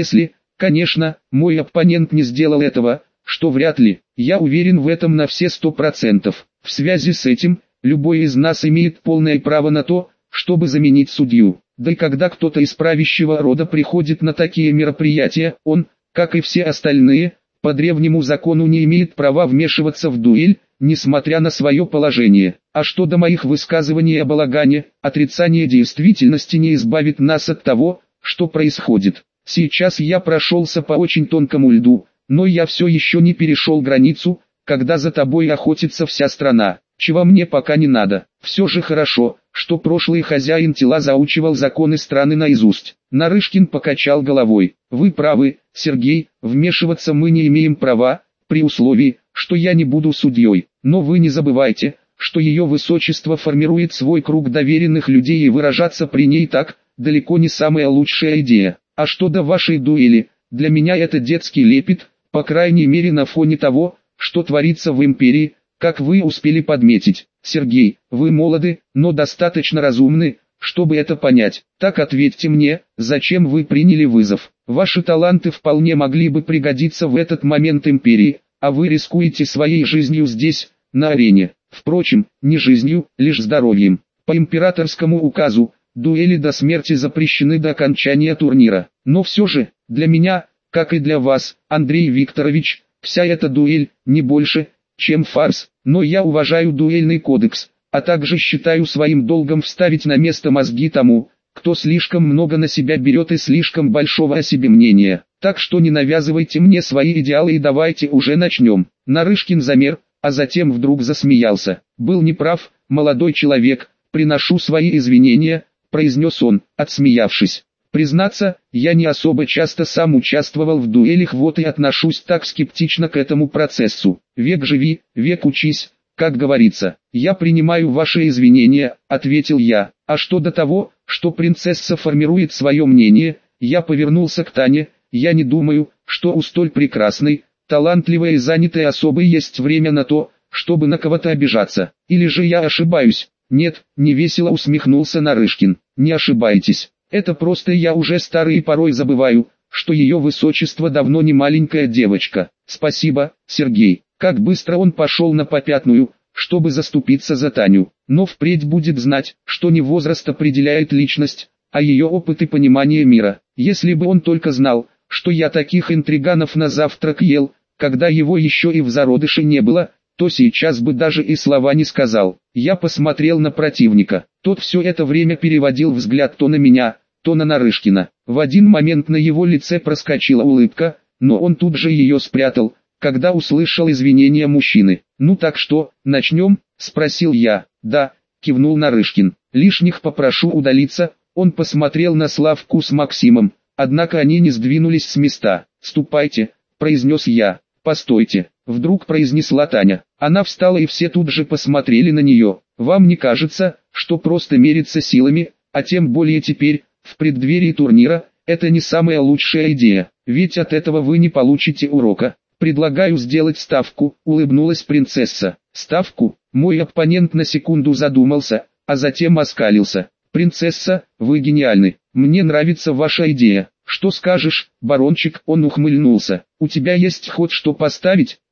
Конечно, мой оппонент не сделал этого, что вряд ли, я уверен в этом на все сто процентов. В связи с этим, любой из нас имеет полное право на то, чтобы заменить судью. Да и когда кто-то из правящего рода приходит на такие мероприятия, он, как и все остальные, по древнему закону не имеет права вмешиваться в дуэль, несмотря на свое положение. А что до моих высказываний о балагане, отрицание действительности не избавит нас от того, что происходит. Сейчас я прошелся по очень тонкому льду, но я все еще не перешел границу, когда за тобой охотится вся страна, чего мне пока не надо. Все же хорошо, что прошлый хозяин тела заучивал законы страны наизусть. Нарышкин покачал головой. Вы правы, Сергей, вмешиваться мы не имеем права, при условии, что я не буду судьей. Но вы не забывайте, что ее высочество формирует свой круг доверенных людей, и выражаться при ней так, далеко не самая лучшая идея. А что до вашей дуэли, для меня это детский лепет, по крайней мере на фоне того, что творится в империи, как вы успели подметить. Сергей, вы молоды, но достаточно разумны, чтобы это понять. Так ответьте мне, зачем вы приняли вызов? Ваши таланты вполне могли бы пригодиться в этот момент империи, а вы рискуете своей жизнью здесь, на арене. Впрочем, не жизнью, лишь здоровьем. По императорскому указу, дуэли до смерти запрещены до окончания турнира. Но все же, для меня, как и для вас, Андрей Викторович, вся эта дуэль, не больше, чем фарс. Но я уважаю дуэльный кодекс, а также считаю своим долгом вставить на место мозги тому, кто слишком много на себя берет и слишком большого о себе мнения. Так что не навязывайте мне свои идеалы и давайте уже начнем. Нарышкин замер, а затем вдруг засмеялся. Был неправ, молодой человек, приношу свои извинения, произнес он, отсмеявшись. Признаться, я не особо часто сам участвовал в дуэлях, вот и отношусь так скептично к этому процессу. Век живи, век учись, как говорится. Я принимаю ваши извинения, ответил я. А что до того, что принцесса формирует свое мнение, я повернулся к Тане. Я не думаю, что у столь прекрасной, талантливой и занятой особы есть время на то, чтобы на кого-то обижаться. Или же я ошибаюсь? Нет, невесело усмехнулся Нарышкин. Не ошибаетесь. Это просто я уже старый и порой забываю, что ее высочество давно не маленькая девочка. Спасибо, Сергей. Как быстро он пошел на попятную, чтобы заступиться за Таню. Но впредь будет знать, что не возраст определяет личность, а ее опыт и понимание мира. Если бы он только знал, что я таких интриганов на завтрак ел, когда его еще и в зародыше не было, то сейчас бы даже и слова не сказал. Я посмотрел на противника. Тот все это время переводил взгляд то на меня, то на Нарышкина. В один момент на его лице проскочила улыбка, но он тут же ее спрятал, когда услышал извинения мужчины. «Ну так что, начнем?» – спросил я. «Да», – кивнул Нарышкин. «Лишних попрошу удалиться». Он посмотрел на Славку с Максимом, однако они не сдвинулись с места. «Ступайте», – произнес я. «Постойте», – вдруг произнесла Таня. Она встала, и все тут же посмотрели на нее. «Вам не кажется, что просто мериться силами, а тем более теперь, в преддверии турнира, это не самая лучшая идея? Ведь от этого вы не получите урока. Предлагаю сделать ставку», – улыбнулась принцесса. «Ставку?» Мой оппонент на секунду задумался, а затем оскалился. «Принцесса, вы гениальны. Мне нравится ваша идея. Что скажешь, барончик?» Он ухмыльнулся. «У тебя есть хоть что поставить?»